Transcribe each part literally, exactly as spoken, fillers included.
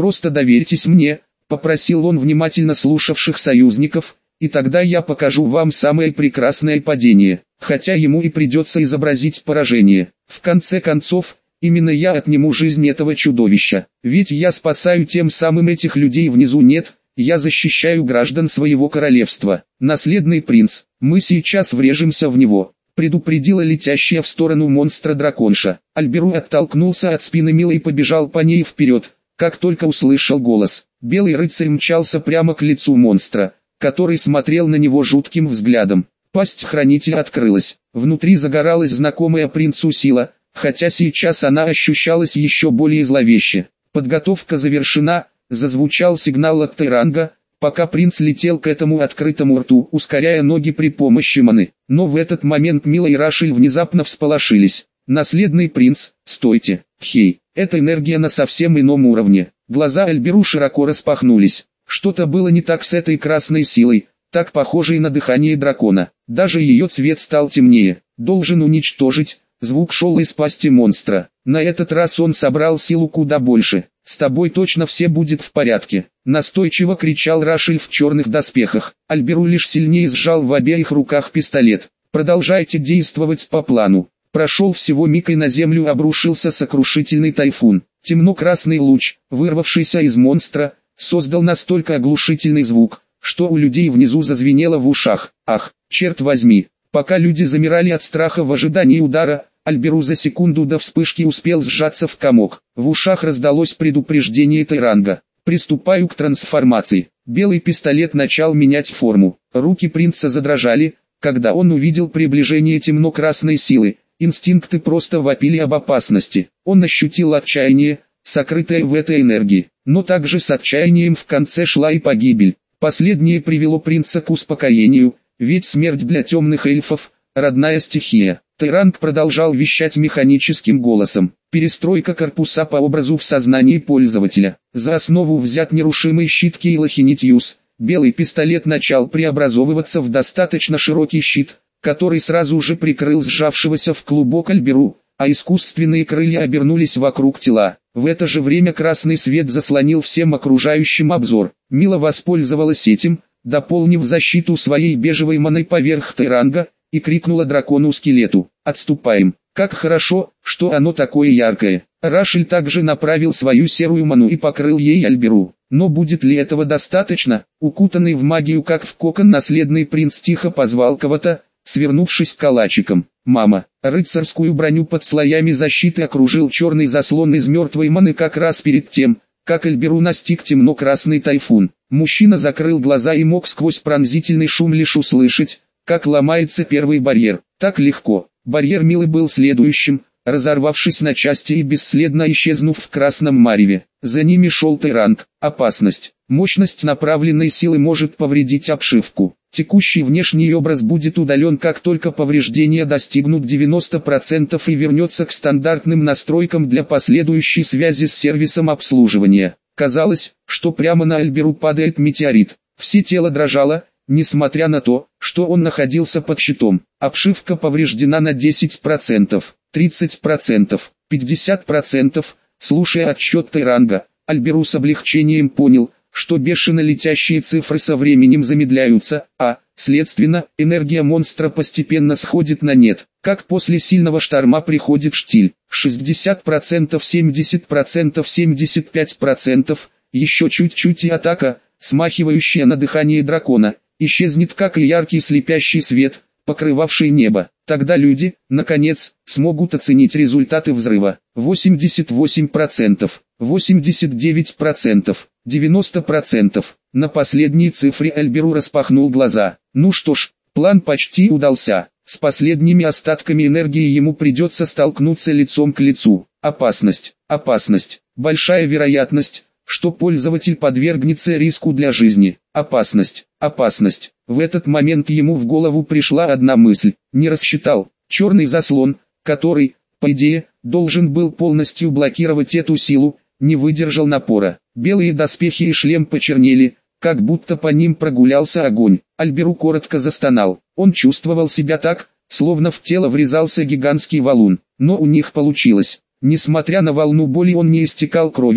Просто доверьтесь мне, попросил он внимательно слушавших союзников, и тогда я покажу вам самое прекрасное падение, хотя ему и придется изобразить поражение. В конце концов, именно я отниму жизнь этого чудовища, ведь я спасаю тем самым этих людей внизу. Нет, я защищаю граждан своего королевства. Наследный принц, мы сейчас врежемся в него, предупредила летящая в сторону монстра драконша. Альберу оттолкнулся от спины Милы и побежал по ней вперед, как только услышал голос. Белый рыцарь мчался прямо к лицу монстра, который смотрел на него жутким взглядом. Пасть хранителя открылась, внутри загоралась знакомая принцу сила, хотя сейчас она ощущалась еще более зловеще. Подготовка завершена, зазвучал сигнал от Тайранга, пока принц летел к этому открытому рту, ускоряя ноги при помощи маны. Но в этот момент Мила и Рашель внезапно всполошились. «Наследный принц, стойте, хей, это энергия на совсем ином уровне». Глаза Альберу широко распахнулись. Что-то было не так с этой красной силой, так похожей на дыхание дракона. Даже ее цвет стал темнее. «Должен уничтожить». Звук шел из пасти монстра. На этот раз он собрал силу куда больше. «С тобой точно все будет в порядке», — настойчиво кричал Рашель в черных доспехах. Альберу лишь сильнее сжал в обеих руках пистолет. «Продолжайте действовать по плану». Прошел всего миг, и на землю обрушился сокрушительный тайфун. Темно-красный луч, вырвавшийся из монстра, создал настолько оглушительный звук, что у людей внизу зазвенело в ушах. Ах, черт возьми! Пока люди замирали от страха в ожидании удара, Альберу за секунду до вспышки успел сжаться в комок. В ушах раздалось предупреждение Тайранга. «Приступаю к трансформации». Белый пистолет начал менять форму. Руки принца задрожали, когда он увидел приближение темно-красной силы. Инстинкты просто вопили об опасности. Он ощутил отчаяние, сокрытое в этой энергии. Но также с отчаянием в конце шла и погибель. Последнее привело принца к успокоению, ведь смерть для темных эльфов – родная стихия. Тайранг продолжал вещать механическим голосом. Перестройка корпуса по образу в сознании пользователя. За основу взят нерушимый щит Кейлахинитьюс. Белый пистолет начал преобразовываться в достаточно широкий щит, который сразу же прикрыл сжавшегося в клубок Альберу, а искусственные крылья обернулись вокруг тела. В это же время красный свет заслонил всем окружающим обзор. Мила воспользовалась этим, дополнив защиту своей бежевой маной поверх Тайранга, и крикнула дракону-скелету: «Отступаем! Как хорошо, что оно такое яркое!» Рашель также направил свою серую ману и покрыл ей Альберу. Но будет ли этого достаточно? Укутанный в магию как в кокон, наследный принц тихо позвал кого-то, свернувшись калачиком. «Мама!» Рыцарскую броню под слоями защиты окружил черный заслон из мертвой маны как раз перед тем, как Альберу настиг темно-красный тайфун. Мужчина закрыл глаза и мог сквозь пронзительный шум лишь услышать, как ломается первый барьер. Так легко. Барьер Милы был следующим, разорвавшись на части и бесследно исчезнув в красном мареве. За ними шел Тайранг. Опасность. Мощность направленной силы может повредить обшивку. Текущий внешний образ будет удален, как только повреждения достигнут девяноста процентов и вернется к стандартным настройкам для последующей связи с сервисом обслуживания. Казалось, что прямо на Альберу падает метеорит. Все тело дрожало, несмотря на то, что он находился под щитом. Обшивка повреждена на десять процентов, тридцать процентов, пятьдесят процентов. Слушая отсчет Тайранга, Альберу с облегчением понял, что бешено летящие цифры со временем замедляются, а, следственно, энергия монстра постепенно сходит на нет, как после сильного шторма приходит штиль. шестьдесят процентов, семьдесят процентов, семьдесят пять процентов, еще чуть-чуть и атака, смахивающая на дыхание дракона, исчезнет, как и яркий слепящий свет, покрывавший небо. Тогда люди, наконец, смогут оценить результаты взрыва. восемьдесят восемь процентов, восемьдесят девять процентов, девяносто процентов. На последней цифре Альберу распахнул глаза. Ну что ж, план почти удался. С последними остатками энергии ему придется столкнуться лицом к лицу. Опасность, опасность, большая вероятность, что пользователь подвергнется риску для жизни. Опасность, опасность. В этот момент ему в голову пришла одна мысль. Не рассчитал. Черный заслон, который, по идее, должен был полностью блокировать эту силу, не выдержал напора. Белые доспехи и шлем почернели, как будто по ним прогулялся огонь. Альберу коротко застонал. Он чувствовал себя так, словно в тело врезался гигантский валун. Но у них получилось. Несмотря на волну боли, он не истекал кровью,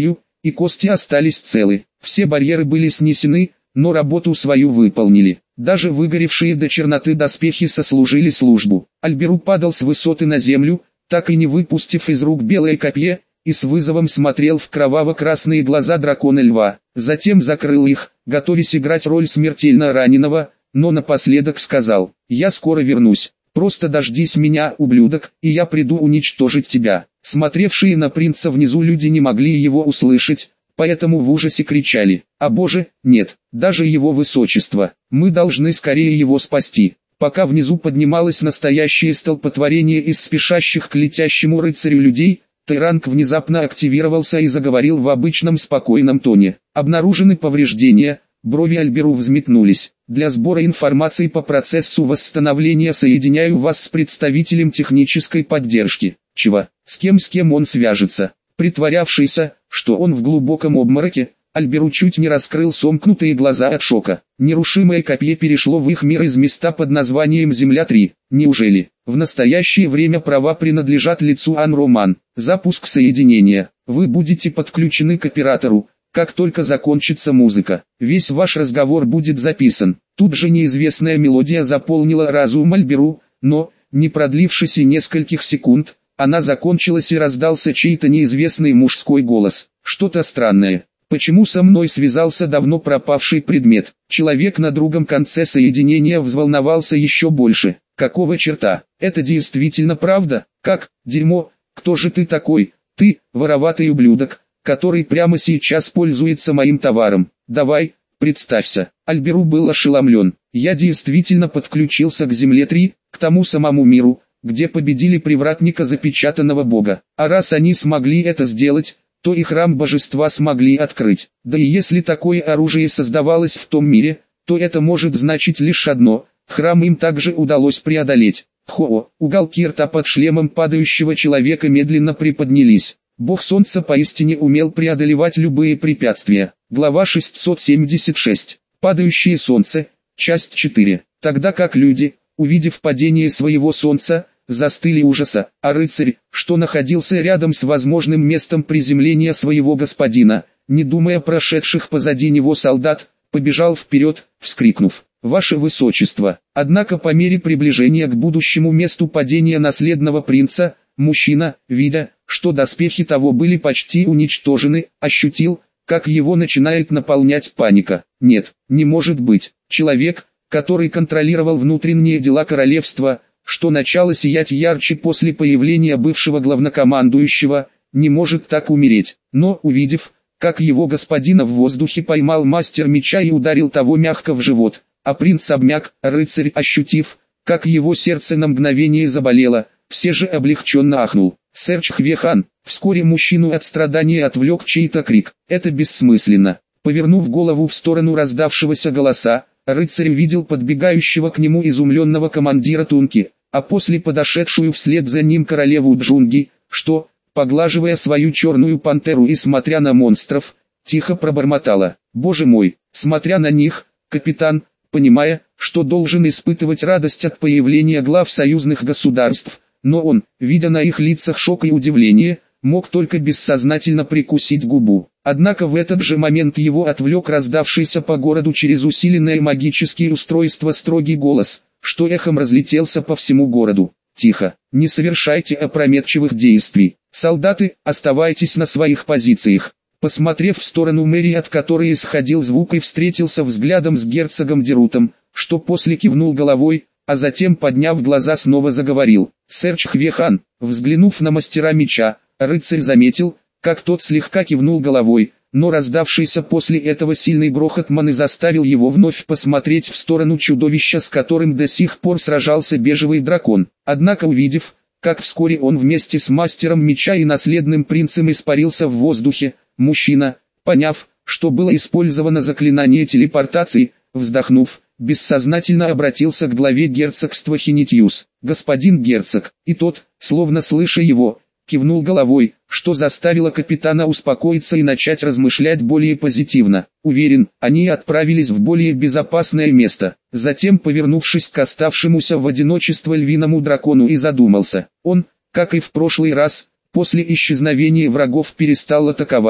и кости остались целы. Все барьеры были снесены, но работу свою выполнили. Даже выгоревшие до черноты доспехи сослужили службу. Альберу падал с высоты на землю, так и не выпустив из рук белое копье, и с вызовом смотрел в кроваво-красные глаза дракона-льва. Затем закрыл их, готовясь играть роль смертельно раненого, но напоследок сказал: «Я скоро вернусь. Просто дождись меня, ублюдок, и я приду уничтожить тебя». Смотревшие на принца внизу люди не могли его услышать, поэтому в ужасе кричали: «О боже, нет, даже его высочество, мы должны скорее его спасти». Пока внизу поднималось настоящее столпотворение из спешащих к летящему рыцарю людей, Тайранг внезапно активировался и заговорил в обычном спокойном тоне. «Обнаружены повреждения». Брови Альберу взметнулись. «Для сбора информации по процессу восстановления соединяю вас с представителем технической поддержки». Чего? С кем с кем он свяжется? Притворявшийся, что он в глубоком обмороке, Альберу чуть не раскрыл сомкнутые глаза от шока. Нерушимое копье перешло в их мир из места под названием Земля-три. Неужели в настоящее время права принадлежат лицу Ан-Роман? Запуск соединения. Вы будете подключены к оператору, как только закончится музыка. Весь ваш разговор будет записан. Тут же неизвестная мелодия заполнила разум Альберу, но, не продлившись и нескольких секунд, она закончилась и раздался чей-то неизвестный мужской голос. Что-то странное. Почему со мной связался давно пропавший предмет? Человек на другом конце соединения взволновался еще больше. Какого черта? Это действительно правда? Как? Дерьмо. Кто же ты такой? Ты, вороватый ублюдок, который прямо сейчас пользуется моим товаром. Давай, представься. Альберу был ошеломлен. Я действительно подключился к Земле-три, к тому самому миру, где победили привратника запечатанного бога. А раз они смогли это сделать, то и храм божества смогли открыть. Да и если такое оружие создавалось в том мире, то это может значить лишь одно: храм им также удалось преодолеть. Хо, уголки рта под шлемом падающего человека медленно приподнялись. Бог солнца поистине умел преодолевать любые препятствия. Глава шестьсот семьдесят шесть. Падающее солнце. Часть четыре. Тогда как люди, увидев падение своего солнца, застыли ужаса, а рыцарь, что находился рядом с возможным местом приземления своего господина, не думая прошедших позади него солдат, побежал вперед, вскрикнув: «Ваше Высочество!». Однако по мере приближения к будущему месту падения наследного принца, мужчина, видя, что доспехи того были почти уничтожены, ощутил, как его начинает наполнять паника. Нет, не может быть. Человек, который контролировал внутренние дела королевства, что начало сиять ярче после появления бывшего главнокомандующего, не может так умереть. Но, увидев, как его господина в воздухе поймал мастер меча и ударил того мягко в живот, а принц обмяк, рыцарь, ощутив, как его сердце на мгновение заболело, все же облегченно ахнул. «Сэр Чхвехан!». Вскоре мужчину от страдания отвлек чей-то крик. «Это бессмысленно». Повернув голову в сторону раздавшегося голоса, рыцарь видел подбегающего к нему изумленного командира Тунки, а после подошедшую вслед за ним королеву Джунги, что, поглаживая свою черную пантеру и смотря на монстров, тихо пробормотала: «Боже мой!». Смотря на них, капитан, понимая, что должен испытывать радость от появления глав союзных государств, но он, видя на их лицах шок и удивление, мог только бессознательно прикусить губу. Однако в этот же момент его отвлек раздавшийся по городу через усиленное магические устройства строгий голос, что эхом разлетелся по всему городу: «Тихо, не совершайте опрометчивых действий. Солдаты, оставайтесь на своих позициях». Посмотрев в сторону мэрии, от которой исходил звук, и встретился взглядом с герцогом Дерутом, что после кивнул головой, а затем, подняв глаза, снова заговорил: «Сэр Чхвехан». Взглянув на мастера меча, рыцарь заметил, как тот слегка кивнул головой, но раздавшийся после этого сильный грохот маны заставил его вновь посмотреть в сторону чудовища, с которым до сих пор сражался бежевый дракон. Однако, увидев, как вскоре он вместе с мастером меча и наследным принцем испарился в воздухе, мужчина, поняв, что было использовано заклинание телепортации, вздохнув, бессознательно обратился к главе герцогства Хинитьюс: «Господин герцог». И тот, словно слыша его, кивнул головой, что заставило капитана успокоиться и начать размышлять более позитивно. Уверен, они отправились в более безопасное место. Затем, повернувшись к оставшемуся в одиночестве львиному дракону, и задумался. Он, как и в прошлый раз, после исчезновения врагов перестал атаковать.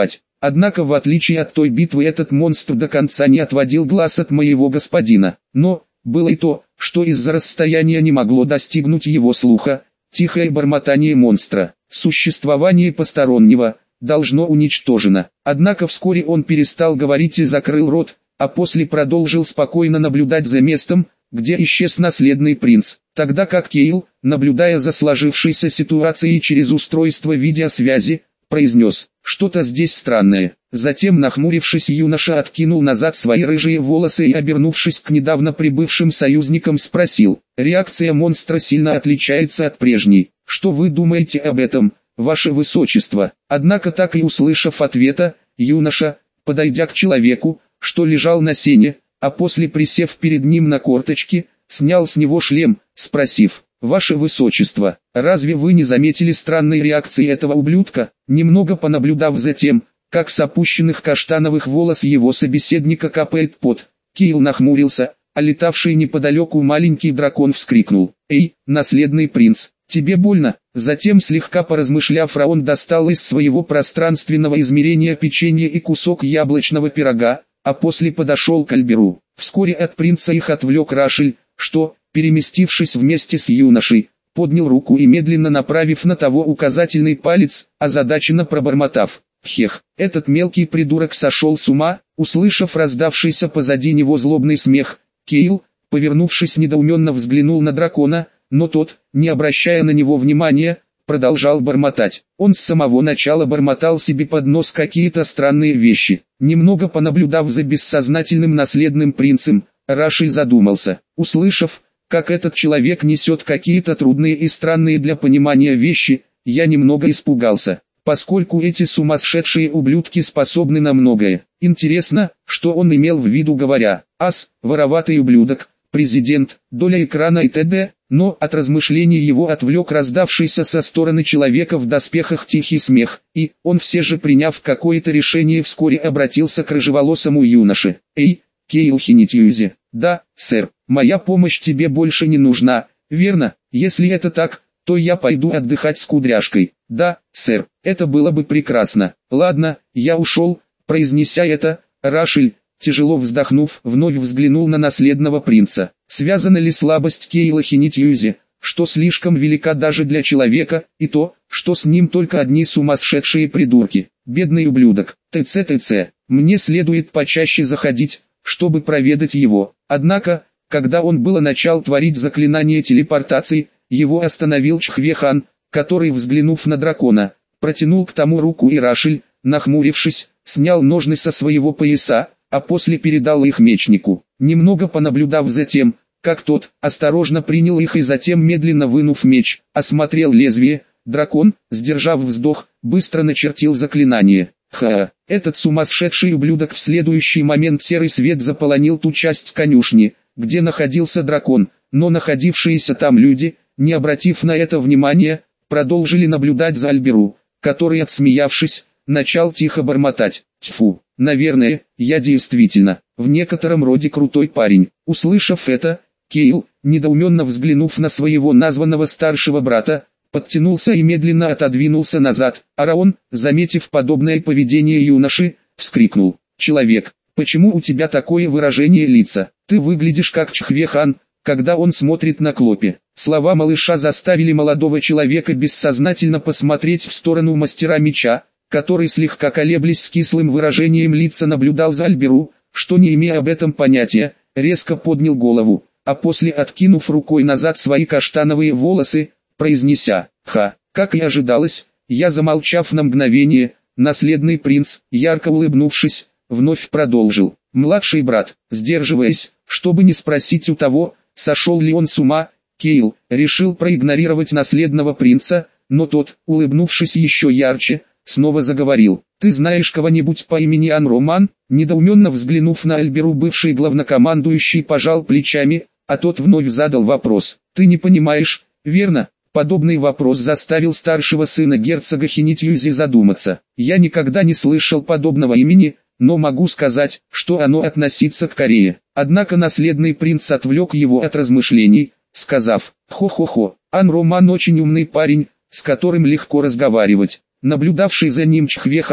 Однако в отличие от той битвы этот монстр до конца не отводил глаз от моего господина. Но, было и то, что из-за расстояния не могло достигнуть его слуха, тихое бормотание монстра. Существование постороннего должно уничтожено. Однако вскоре он перестал говорить и закрыл рот, а после продолжил спокойно наблюдать за местом, где исчез наследный принц. Тогда как Кейл, наблюдая за сложившейся ситуацией через устройство видеосвязи, произнес: «Что-то здесь странное». Затем, нахмурившись, юноша откинул назад свои рыжие волосы и, обернувшись к недавно прибывшим союзникам, спросил: «Реакция монстра сильно отличается от прежней. Что вы думаете об этом, ваше высочество?» Однако, так и услышав ответа, юноша, подойдя к человеку, что лежал на сене, а после присев перед ним на корточки, снял с него шлем, спросив: «Ваше высочество, разве вы не заметили странной реакции этого ублюдка?» Немного понаблюдав за тем, как с опущенных каштановых волос его собеседника капает пот, Кейл нахмурился, а летавший неподалеку маленький дракон вскрикнул: «Эй, наследный принц, тебе больно?» Затем, слегка поразмышляв, Раон достал из своего пространственного измерения печенье и кусок яблочного пирога, а после подошел к Альберу. Вскоре от принца их отвлек Рашель, что, переместившись вместе с юношей, поднял руку и, медленно направив на того указательный палец, озадаченно пробормотав: «Хех, этот мелкий придурок сошел с ума». Услышав раздавшийся позади него злобный смех, Кейл, повернувшись, недоуменно взглянул на дракона, но тот, не обращая на него внимания, продолжал бормотать. Он с самого начала бормотал себе под нос какие-то странные вещи. Немного понаблюдав за бессознательным наследным принцем, Рашель задумался. Услышав, как этот человек несет какие-то трудные и странные для понимания вещи, я немного испугался, поскольку эти сумасшедшие ублюдки способны на многое. Интересно, что он имел в виду, говоря: «Ас, вороватый ублюдок, президент, доля экрана и т.д.» Но от размышлений его отвлек раздавшийся со стороны человека в доспехах тихий смех, и он, все же приняв какое-то решение, вскоре обратился к рыжеволосому юноше: «Эй, Кейл Хинитьюзи, да, сэр, моя помощь тебе больше не нужна, верно? Если это так, то я пойду отдыхать с кудряшкой». «Да, сэр, это было бы прекрасно. Ладно, я ушел». Произнеся это, Рашель, тяжело вздохнув, вновь взглянул на наследного принца. Связана ли слабость Кейла Хинитьюзи, что слишком велика даже для человека, и то, что с ним только одни сумасшедшие придурки? Бедный ублюдок. ТЦ-ТЦ. Мне следует почаще заходить, чтобы проведать его. Однако, когда он было начал творить заклинание телепортации, его остановил Чхве-хан, который, взглянув на дракона, протянул к тому руку, и Рашель, нахмурившись, снял ножны со своего пояса, а после передал их мечнику. Немного понаблюдав за тем, как тот осторожно принял их и затем, медленно вынув меч, осмотрел лезвие, дракон, сдержав вздох, быстро начертил заклинание. Ха! Этот сумасшедший ублюдок. В следующий момент серый свет заполонил ту часть конюшни, где находился дракон, но находившиеся там люди, не обратив на это внимания, продолжили наблюдать за Альберу, который, отсмеявшись, начал тихо бормотать: «Тьфу, наверное, я действительно, в некотором роде крутой парень». Услышав это, Кейл, недоуменно взглянув на своего названного старшего брата, подтянулся и медленно отодвинулся назад, а Раон, заметив подобное поведение юноши, вскрикнул: «Человек, почему у тебя такое выражение лица? Ты выглядишь как Чхве-хан, когда он смотрит на Клопи». Слова малыша заставили молодого человека бессознательно посмотреть в сторону мастера меча, который, слегка колеблясь с кислым выражением лица, наблюдал за Альберу, что, не имея об этом понятия, резко поднял голову, а после, откинув рукой назад свои каштановые волосы, произнеся: «Ха!» Как и ожидалось, я, замолчав на мгновение, наследный принц, ярко улыбнувшись, вновь продолжил: «Младший брат», сдерживаясь, чтобы не спросить у того, сошел ли он с ума, Кейл решил проигнорировать наследного принца, но тот, улыбнувшись еще ярче, снова заговорил: «Ты знаешь кого-нибудь по имени Ан-Роман?» Недоуменно взглянув на Альберу, бывший главнокомандующий пожал плечами, а тот вновь задал вопрос: «Ты не понимаешь, верно?» Подобный вопрос заставил старшего сына герцога Хинитьюзи задуматься. «Я никогда не слышал подобного имени, но могу сказать, что оно относится к Корее». Однако наследный принц отвлек его от размышлений, сказав: «Хо-хо-хо, Ан-Роман очень умный парень, с которым легко разговаривать». Наблюдавший за ним Чхве-хан,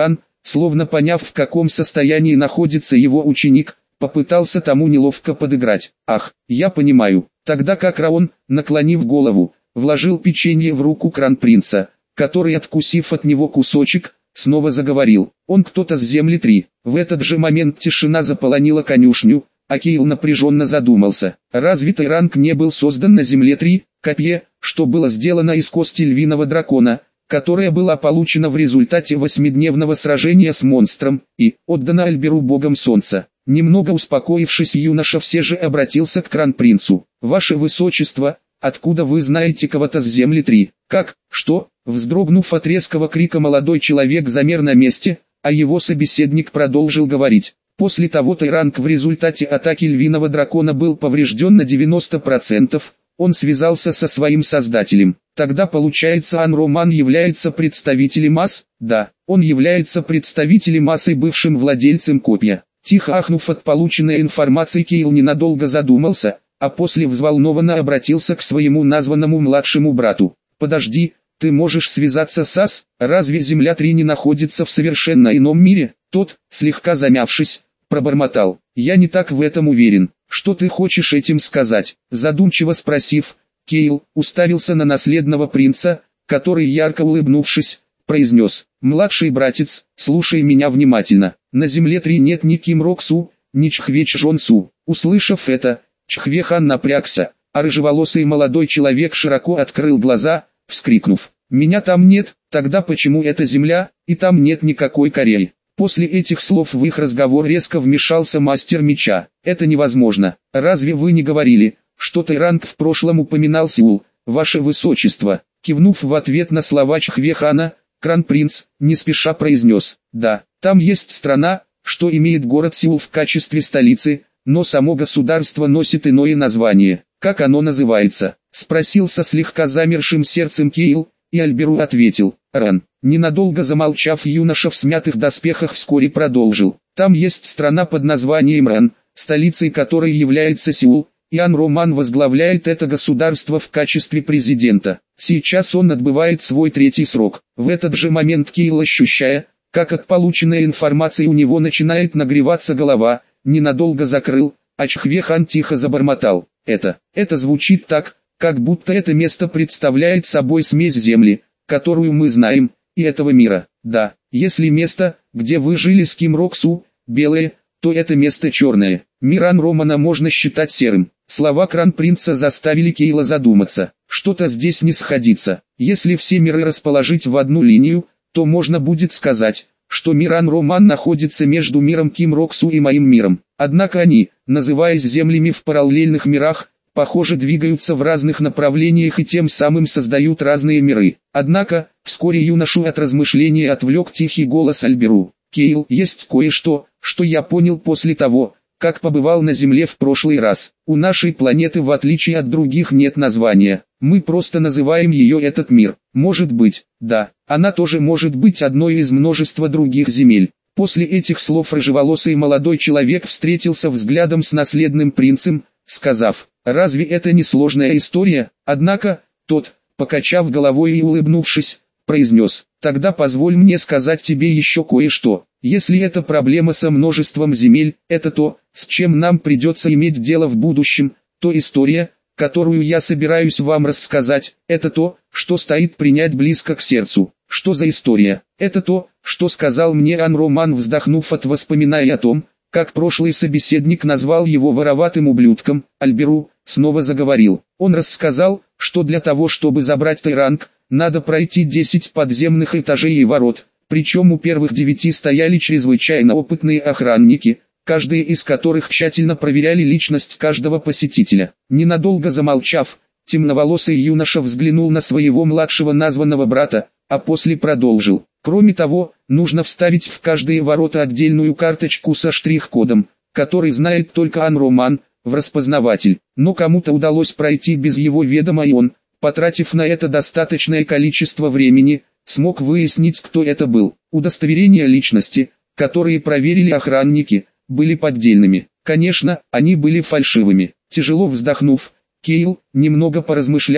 словно поняв, в каком состоянии находится его ученик, попытался тому неловко подыграть. «Ах, я понимаю». Тогда как Раон, наклонив голову, вложил печенье в руку кронпринца, который, откусив от него кусочек, снова заговорил. «Он кто-то с Земли три». В этот же момент тишина заполонила конюшню, а Кейл напряженно задумался. Разве Тайранг не был создан на Земле три, копье, что было сделано из кости львиного дракона, которая была получена в результате восьмидневного сражения с монстром, и отдана Альберу богом солнца? Немного успокоившись, юноша все же обратился к кронпринцу. «Ваше высочество, откуда вы знаете кого-то с Земли три?» «Как? Что?» Вздрогнув от резкого крика, молодой человек замер на месте, а его собеседник продолжил говорить. После того Тайранг в результате атаки львиного дракона был поврежден на девяносто процентов, он связался со своим создателем. Тогда получается, Ан-Роман является представителем ас? Да, он является представителем ас и бывшим владельцем копья. Тихо ахнув от полученной информации, Кейл ненадолго задумался, а после взволнованно обратился к своему названному младшему брату. «Подожди, ты можешь связаться с ас? Разве Земля три не находится в совершенно ином мире?» Тот, слегка замявшись, пробормотал. «Я не так в этом уверен. Что ты хочешь этим сказать?» Задумчиво спросив, Кейл уставился на наследного принца, который, ярко улыбнувшись, произнес: «Младший братец, слушай меня внимательно. На Земле три нет ни Ким Роксу, ни Чхве Чжонсу». Услышав это, Чхве Хан напрягся, а рыжеволосый молодой человек широко открыл глаза, вскрикнув: «Меня там нет, тогда почему это Земля, и там нет никакой Кореи?» После этих слов в их разговор резко вмешался мастер меча. «Это невозможно. Разве вы не говорили, что Тайранг в прошлом упоминал Сеул, ваше высочество?» Кивнув в ответ на слова Чхве Хана, кронпринц не спеша произнес: «Да, там есть страна, что имеет город Сеул в качестве столицы, но само государство носит иное название». «Как оно называется?» — спросил со слегка замершим сердцем Кейл, и Альберу ответил: «Ран». Ненадолго замолчав, юноша в смятых доспехах вскоре продолжил: «Там есть страна под названием Ран, столицей которой является Сеул, и Ан-Роман возглавляет это государство в качестве президента. Сейчас он отбывает свой третий срок». В этот же момент Кейл, ощущая, как от полученной информации у него начинает нагреваться голова, ненадолго закрыл, а Чхве Хан тихо забормотал: «Это, это звучит так, как будто это место представляет собой смесь земли, которую мы знаем, и этого мира. Да, если место, где вы жили с Ким Роксу, белое, то это место черное. Мир Ан-Романа можно считать серым». Слова кронпринца заставили Кейла задуматься. Что-то здесь не сходится. Если все миры расположить в одну линию, то можно будет сказать, что мир Ан-Роман находится между миром Ким Роксу и моим миром. Однако они, называясь землями в параллельных мирах, похоже, двигаются в разных направлениях и тем самым создают разные миры. Однако, вскоре юношу от размышлений отвлек тихий голос Альберу. «Кейл, есть кое-что, что я понял после того, как побывал на Земле в прошлый раз. У нашей планеты, в отличие от других, нет названия. Мы просто называем ее этот мир. Может быть, да, она тоже может быть одной из множества других земель». После этих слов рыжеволосый молодой человек встретился взглядом с наследным принцем, сказав: «Разве это не сложная история?» Однако, тот, покачав головой и улыбнувшись, произнес: «Тогда позволь мне сказать тебе еще кое-что. Если это проблема со множеством земель, это то, с чем нам придется иметь дело в будущем, то история, которую я собираюсь вам рассказать, это то, что стоит принять близко к сердцу». «Что за история?» «Это то, что сказал мне Ан-Роман», вздохнув от воспоминаний о том, как прошлый собеседник назвал его вороватым ублюдком. Альберу снова заговорил. Он рассказал, что для того, чтобы забрать Тайранг, надо пройти десять подземных этажей и ворот, причем у первых девяти стояли чрезвычайно опытные охранники, каждый из которых тщательно проверяли личность каждого посетителя. Ненадолго замолчав, темноволосый юноша взглянул на своего младшего названного брата, а после продолжил: «Кроме того, нужно вставить в каждые ворота отдельную карточку со штрих-кодом, который знает только Ан-Роман, в распознаватель. Но кому-то удалось пройти без его ведома, и он, потратив на это достаточное количество времени, смог выяснить, кто это был. Удостоверения личности, которые проверили охранники, были поддельными. Конечно, они были фальшивыми». Тяжело вздохнув, Кейл немного поразмышлял,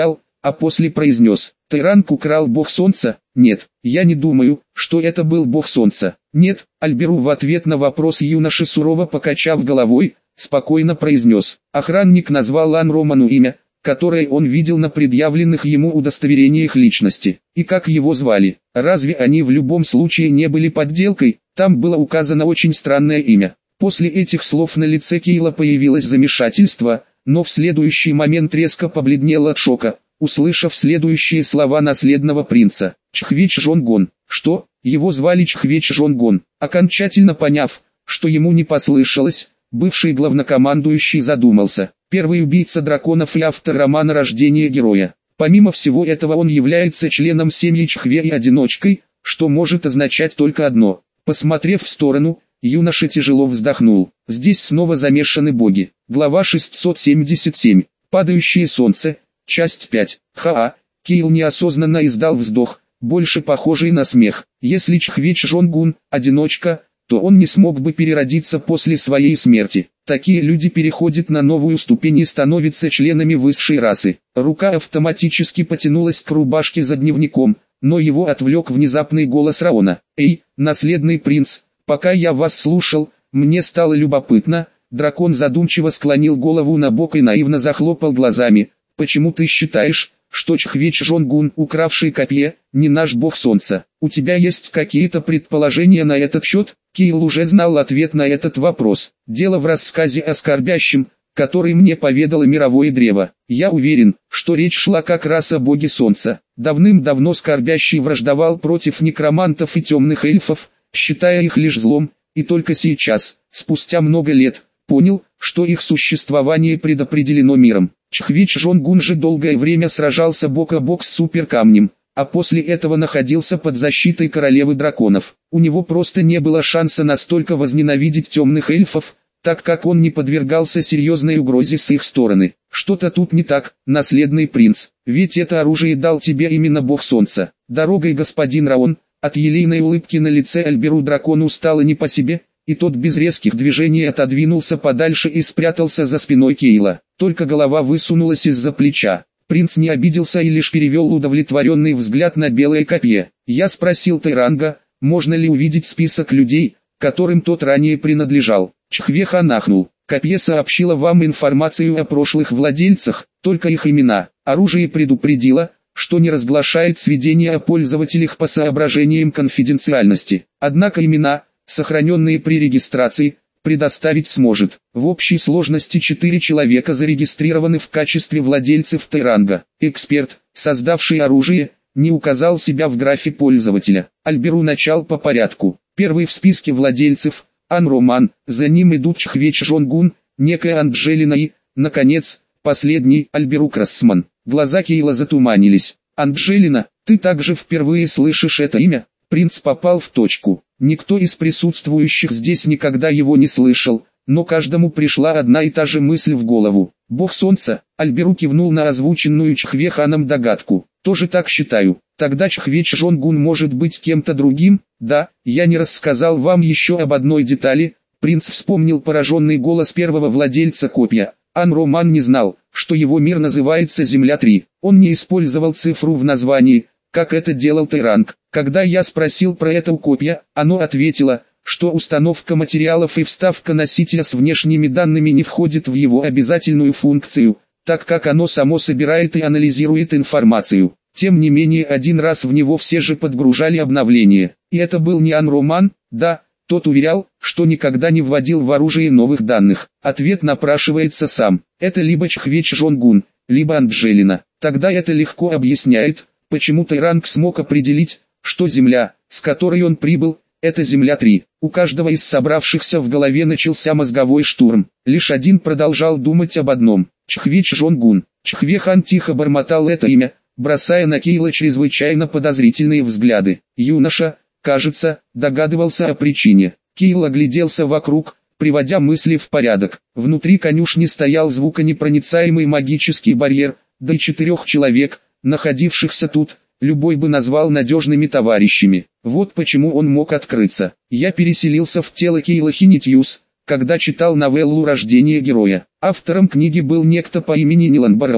а после произнес: «Тайранг украл бог солнца?» «Нет, я не думаю, что это был бог солнца». «Нет», Альберу в ответ на вопрос юноши сурово покачав головой, спокойно произнес. Охранник назвал Ан Роману имя, которое он видел на предъявленных ему удостоверениях личности. И как его звали? Разве они в любом случае не были подделкой? Там было указано очень странное имя. После этих слов на лице Кейла появилось замешательство, но в следующий момент резко побледнел от шока, услышав следующие слова наследного принца. Чхвеч Жонгон. Что? Его звали Чхвеч Жонгон. Окончательно поняв, что ему не послышалось, бывший главнокомандующий задумался. Первый убийца драконов и автор романа «Рождение героя». Помимо всего этого он является членом семьи Чхве и одиночкой, что может означать только одно. Посмотрев в сторону, юноша тяжело вздохнул. Здесь снова замешаны боги. Глава шестьсот семьдесят семь. Падающее солнце. Часть пять. Ха-а. Кейл неосознанно издал вздох, больше похожий на смех. Если Чхвеч Жонгун – одиночка, то он не смог бы переродиться после своей смерти. Такие люди переходят на новую ступень и становятся членами высшей расы. Рука автоматически потянулась к рубашке за дневником, но его отвлек внезапный голос Раона. «Эй, наследный принц, пока я вас слушал, мне стало любопытно». Дракон задумчиво склонил голову на бок и наивно захлопал глазами. «Почему ты считаешь, что Чхвеч Жонгун, укравший копье, не наш бог солнца? У тебя есть какие-то предположения на этот счет?» Кейл уже знал ответ на этот вопрос. Дело в рассказе о скорбящем, который мне поведало мировое древо. Я уверен, что речь шла как раз о боге солнца. Давным-давно скорбящий враждовал против некромантов и темных эльфов, считая их лишь злом, и только сейчас, спустя много лет, понял, что их существование предопределено миром. Чхвеч Жонгун же долгое время сражался бок о бок с суперкамнем, а после этого находился под защитой королевы драконов. У него просто не было шанса настолько возненавидеть темных эльфов, так как он не подвергался серьезной угрозе с их стороны. Что-то тут не так, наследный принц, ведь это оружие дал тебе именно бог солнца. Дорогой господин Раон. От елейной улыбки на лице Альберу дракону стало не по себе, и тот без резких движений отодвинулся подальше и спрятался за спиной Кейла. Только голова высунулась из-за плеча. Принц не обиделся и лишь перевел удовлетворенный взгляд на белое копье. Я спросил Тайранга, можно ли увидеть список людей, которым тот ранее принадлежал. Чхвеха нахнул. Копье сообщило вам информацию о прошлых владельцах, только их имена. Оружие предупредило, что не разглашает сведения о пользователях по соображениям конфиденциальности. Однако имена, сохраненные при регистрации, предоставить сможет. В общей сложности четыре человека зарегистрированы в качестве владельцев Тайранга. Эксперт, создавший оружие, не указал себя в графе пользователя. Альберу начал по порядку. Первый в списке владельцев – Ан Роман, за ним идут Чхвеч Жонгун, некая Анджелина и, наконец, последний – Альберу Крассман. Глаза Кейла затуманились. «Анджелина, ты также впервые слышишь это имя?» Принц попал в точку. Никто из присутствующих здесь никогда его не слышал, но каждому пришла одна и та же мысль в голову. «Бог солнца», Альберу кивнул на озвученную Чхвеханом догадку. «Тоже так считаю. Тогда Чхвеч Жонгун может быть кем-то другим?» «Да, я не рассказал вам еще об одной детали». Принц вспомнил пораженный голос первого владельца копья. Ан Роман не знал, что его мир называется Земля три. Он не использовал цифру в названии, как это делал Тайранг. Когда я спросил про это у копья, оно ответило, что установка материалов и вставка носителя с внешними данными не входит в его обязательную функцию, так как оно само собирает и анализирует информацию. Тем не менее один раз в него все же подгружали обновления. И это был не Ан Роман, да, тот уверял, что никогда не вводил в оружие новых данных. Ответ напрашивается сам. Это либо Чхвеч Жонгун, либо Анджелина. Тогда это легко объясняет, почему Тайранг смог определить, что Земля, с которой он прибыл, это Земля три. У каждого из собравшихся в голове начался мозговой штурм. Лишь один продолжал думать об одном. Чхвеч Жонгун. Чхвехан тихо бормотал это имя, бросая на Кейла чрезвычайно подозрительные взгляды. Юноша, кажется, догадывался о причине. Кейл огляделся вокруг, приводя мысли в порядок. Внутри конюшни стоял звуконепроницаемый магический барьер, да и четырех человек, находившихся тут, любой бы назвал надежными товарищами. Вот почему он мог открыться. Я переселился в тело Кейла Хинитьюс, когда читал новеллу «Рождение героя». Автором книги был некто по имени Нилан Барроу.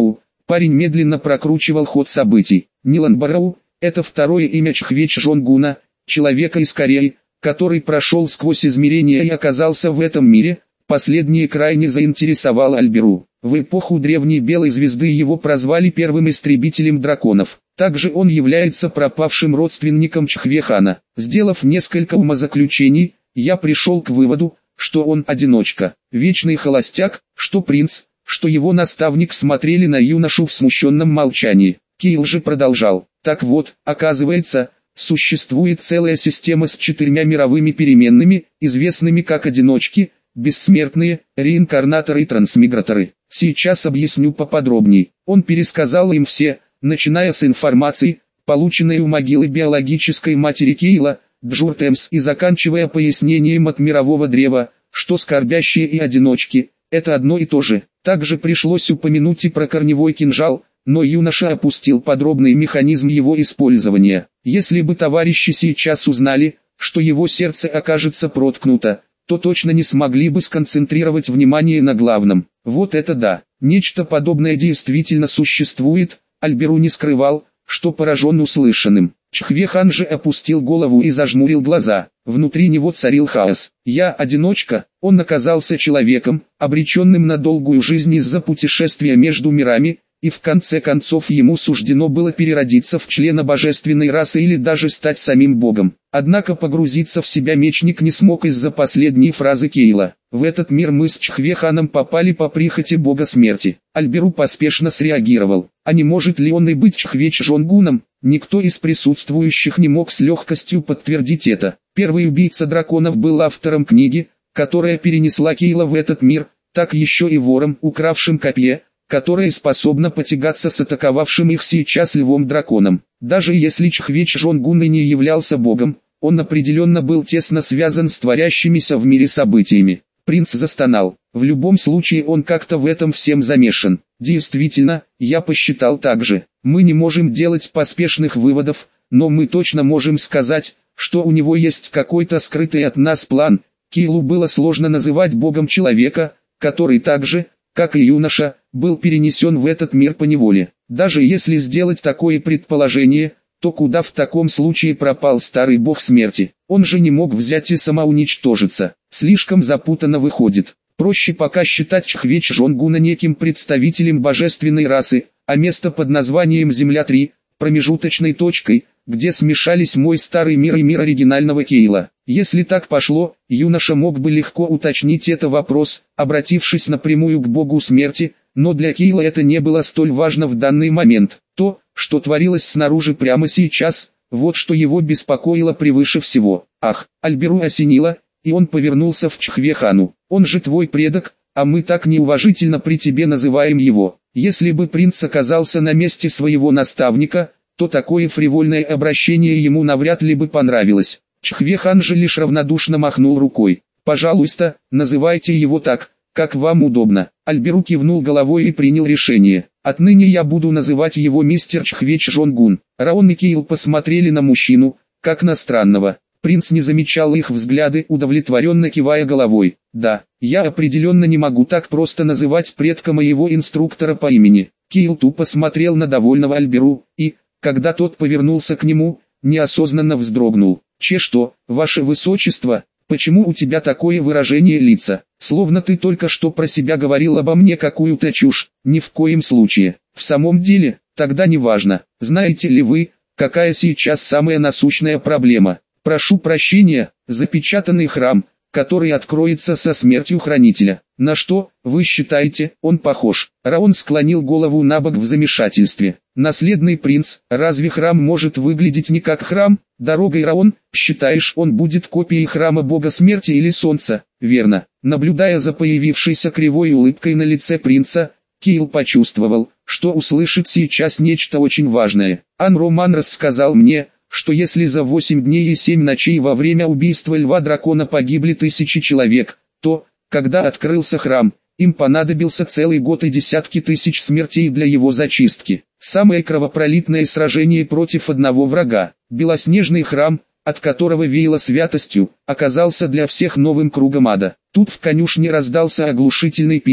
Парень медленно прокручивал ход событий. Нилан Барроу – это второе имя Чхвечжонгуна, человека из Кореи, который прошел сквозь измерения и оказался в этом мире. Последнее крайне заинтересовало Альберу. В эпоху древней белой звезды его прозвали первым истребителем драконов. Также он является пропавшим родственником Чхвехана. Сделав несколько умозаключений, я пришел к выводу, что он одиночка, вечный холостяк, что принц, что его наставник смотрели на юношу в смущенном молчании. Кейл же продолжал. Так вот, оказывается, существует целая система с четырьмя мировыми переменными, известными как одиночки, бессмертные, реинкарнаторы и трансмиграторы. Сейчас объясню поподробней. Он пересказал им все, начиная с информации, полученной у могилы биологической матери Кейла, Джуртемс, и заканчивая пояснением от мирового древа, что скорбящие и одиночки – это одно и то же. Также пришлось упомянуть и про корневой кинжал, но юноша опустил подробный механизм его использования. Если бы товарищи сейчас узнали, что его сердце окажется проткнуто, то точно не смогли бы сконцентрировать внимание на главном. Вот это да, нечто подобное действительно существует. Альберу не скрывал, что поражен услышанным. Чхвехан же опустил голову и зажмурил глаза. Внутри него царил хаос. Я одиночка, он оказался человеком, обреченным на долгую жизнь из-за путешествия между мирами, и в конце концов ему суждено было переродиться в члена божественной расы или даже стать самим богом. Однако погрузиться в себя мечник не смог из-за последней фразы Кейла. В этот мир мы с Чхвеханом попали по прихоти бога смерти. Альберу поспешно среагировал. А не может ли он и быть Чхвечжонгуном? Никто из присутствующих не мог с легкостью подтвердить это. Первый убийца драконов был автором книги, которая перенесла Кейла в этот мир, так еще и вором, укравшим копье, которое способно потягаться с атаковавшим их сейчас львом-драконом. Даже если Чхвечжонгун и не являлся богом, он определенно был тесно связан с творящимися в мире событиями. Принц застонал. В любом случае он как-то в этом всем замешан. Действительно, я посчитал так же. Мы не можем делать поспешных выводов, но мы точно можем сказать, что у него есть какой-то скрытый от нас план. Кейлу было сложно называть богом человека, который так же, как и юноша, был перенесен в этот мир поневоле. Даже если сделать такое предположение, то куда в таком случае пропал старый бог смерти? Он же не мог взять и самоуничтожиться. Слишком запутанно выходит. Проще пока считать Чхвечжонгуна неким представителем божественной расы, а место под названием Земля три, промежуточной точкой, где смешались мой старый мир и мир оригинального Кейла. Если так пошло, юноша мог бы легко уточнить это вопрос, обратившись напрямую к богу смерти, но для Кейла это не было столь важно в данный момент. То, что творилось снаружи прямо сейчас, вот что его беспокоило превыше всего. Ах, Альберу осенило, и он повернулся в Чхвехану. Он же твой предок, а мы так неуважительно при тебе называем его. Если бы принц оказался на месте своего наставника, то такое фривольное обращение ему навряд ли бы понравилось. Чхвехан же лишь равнодушно махнул рукой. «Пожалуйста, называйте его так, как вам удобно». Альберу кивнул головой и принял решение. «Отныне я буду называть его мистер Чхвечжонгун». Раон и Кейл посмотрели на мужчину, как на странного. Принц не замечал их взгляды, удовлетворенно кивая головой. «Да, я определенно не могу так просто называть предка моего инструктора по имени». Кейл тупо смотрел на довольного Альберу, и, когда тот повернулся к нему, неосознанно вздрогнул. «Че что, ваше высочество, почему у тебя такое выражение лица? Словно ты только что про себя говорил обо мне какую-то чушь». «Ни в коем случае. В самом деле, тогда не важно. Знаете ли вы, какая сейчас самая насущная проблема? Прошу прощения, запечатанный храм, который откроется со смертью хранителя. На что, вы считаете, он похож?» Раон склонил голову набок в замешательстве. «Наследный принц, разве храм может выглядеть не как храм? Дорогой Раон, считаешь, он будет копией храма бога смерти или солнца?» «Верно». Наблюдая за появившейся кривой улыбкой на лице принца, Кейл почувствовал, что услышит сейчас нечто очень важное. Ан-Роман рассказал мне, что если за восемь дней и семь ночей во время убийства льва-дракона погибли тысячи человек, то, когда открылся храм, им понадобился целый год и десятки тысяч смертей для его зачистки. Самое кровопролитное сражение против одного врага, белоснежный храм, от которого веяло святостью, оказался для всех новым кругом ада. Тут в конюшне раздался оглушительный писк,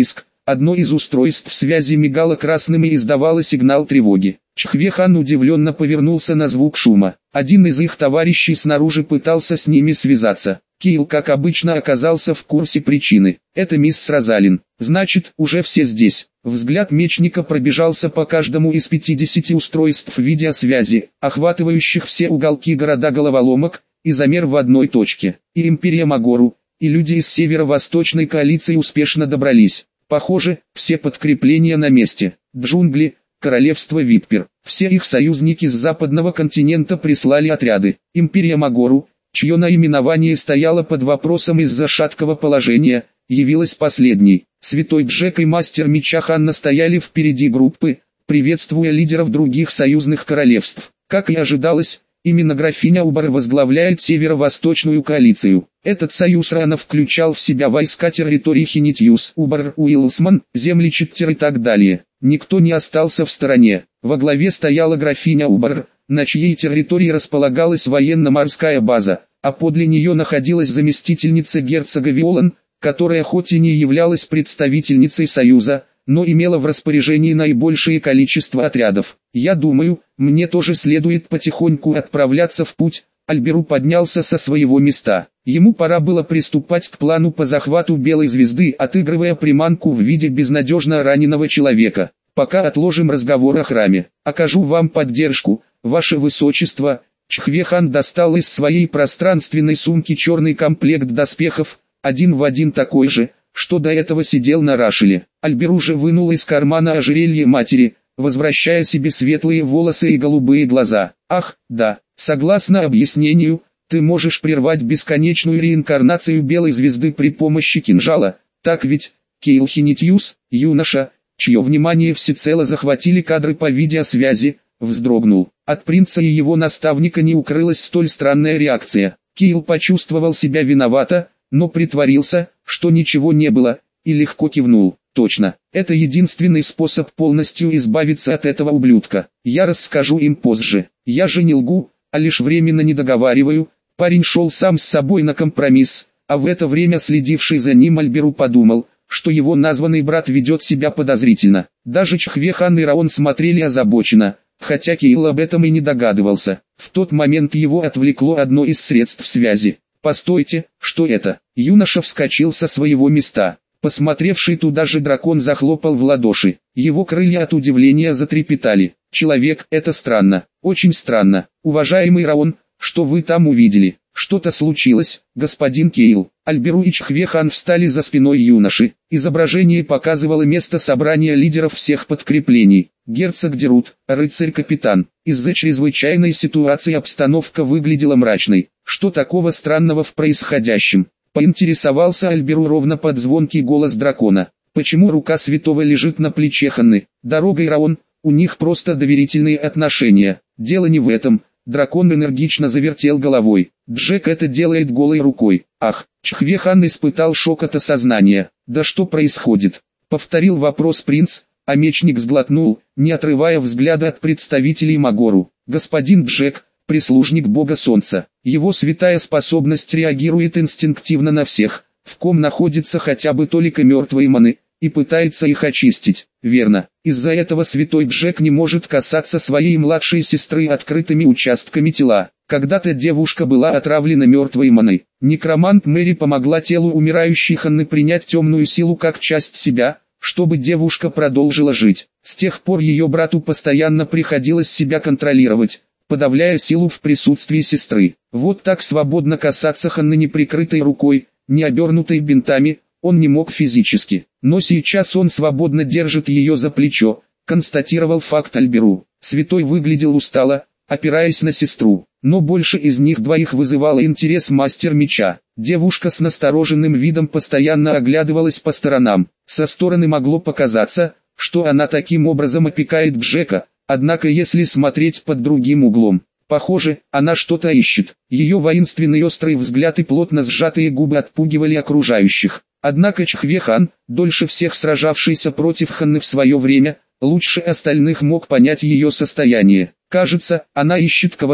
одно из устройств связи мигало красным и издавало сигнал тревоги. Чхве-хан удивленно повернулся на звук шума. Один из их товарищей снаружи пытался с ними связаться. Кейл, как обычно, оказался в курсе причины. «Это мисс Розалин. Значит, уже все здесь». Взгляд мечника пробежался по каждому из пятидесяти устройств видеосвязи, охватывающих все уголки города-головоломок, и замер в одной точке. И Империя Магору, и люди из северо-восточной коалиции успешно добрались. Похоже, все подкрепления на месте. Джунгли, королевство Виппер, все их союзники с западного континента прислали отряды. Империя Магору, чье наименование стояло под вопросом из-за шаткого положения, явилась последней. Святой Джек и Мастер Меча Ханна стояли впереди группы, приветствуя лидеров других союзных королевств. Как и ожидалось, именно графиня Убар возглавляет северо-восточную коалицию. Этот союз рано включал в себя войска территории Хинитьюс, Убар, Уилсман, земли Читтер и так далее. Никто не остался в стороне. Во главе стояла графиня Убар, на чьей территории располагалась военно-морская база, а подле нее находилась заместительница герцога Виолан, которая хоть и не являлась представительницей Союза, но имела в распоряжении наибольшее количество отрядов. «Я думаю, мне тоже следует потихоньку отправляться в путь». Альберу поднялся со своего места. Ему пора было приступать к плану по захвату Белой Звезды, отыгрывая приманку в виде безнадежно раненого человека. «Пока отложим разговор о храме. Окажу вам поддержку, ваше высочество». Чхве-хан достал из своей пространственной сумки черный комплект доспехов, один в один такой же, что до этого сидел на Рашеле. Альберу же вынул из кармана ожерелье матери, возвращая себе светлые волосы и голубые глаза. «Ах, да, согласно объяснению, ты можешь прервать бесконечную реинкарнацию Белой Звезды при помощи кинжала, так ведь?» Кейл Хинитьюс, юноша, чье внимание всецело захватили кадры по видеосвязи, вздрогнул. От принца и его наставника не укрылась столь странная реакция. Кейл почувствовал себя виновато, но притворился, что ничего не было, и легко кивнул. «Точно, это единственный способ полностью избавиться от этого ублюдка. Я расскажу им позже. Я же не лгу, а лишь временно не договариваю». Парень шел сам с собой на компромисс, а в это время следивший за ним Альберу подумал, что его названный брат ведет себя подозрительно. Даже Чхве-хан и Раон смотрели озабоченно, хотя Кейл об этом и не догадывался. В тот момент его отвлекло одно из средств связи. «Постойте, что это?» Юноша вскочил со своего места. Посмотревший туда же дракон захлопал в ладоши. Его крылья от удивления затрепетали. «Человек, это странно, очень странно. Уважаемый Раон, что вы там увидели? Что-то случилось, господин Кейл?» Альберу и Чхве-хан встали за спиной юноши. Изображение показывало место собрания лидеров всех подкреплений. Герцог Дерут, рыцарь-капитан. Из-за чрезвычайной ситуации обстановка выглядела мрачной. Что такого странного в происходящем? Поинтересовался Альберу ровно под звонкий голос дракона. Почему рука святого лежит на плече Ханны? Дорогой Раон, у них просто доверительные отношения. Дело не в этом. Дракон энергично завертел головой. Джек это делает голой рукой. Ах, Чхве-хан испытал шок от осознания. Да что происходит? Повторил вопрос принц, а мечник сглотнул, не отрывая взгляда от представителей Магору. Господин Джек, прислужник бога солнца. Его святая способность реагирует инстинктивно на всех, в ком находится хотя бы толика мертвой маны, и пытается их очистить. Верно, из-за этого святой Джек не может касаться своей младшей сестры открытыми участками тела. Когда-то девушка была отравлена мертвой маной. Некромант Мэри помогла телу умирающей Ханны принять темную силу как часть себя, чтобы девушка продолжила жить. С тех пор ее брату постоянно приходилось себя контролировать, подавляя силу в присутствии сестры. Вот так свободно касаться Ханны неприкрытой рукой, не обернутой бинтами, он не мог физически. Но сейчас он свободно держит ее за плечо, констатировал факт Альберу. Святой выглядел устало, опираясь на сестру, но больше из них двоих вызывало интерес мастер меча. Девушка с настороженным видом постоянно оглядывалась по сторонам. Со стороны могло показаться, что она таким образом опекает Джека, однако если смотреть под другим углом, похоже, она что-то ищет. Ее воинственный острый взгляд и плотно сжатые губы отпугивали окружающих. Однако Чхве-хан, дольше всех сражавшийся против Ханны в свое время, лучше остальных мог понять ее состояние. Кажется, она ищет кого-то,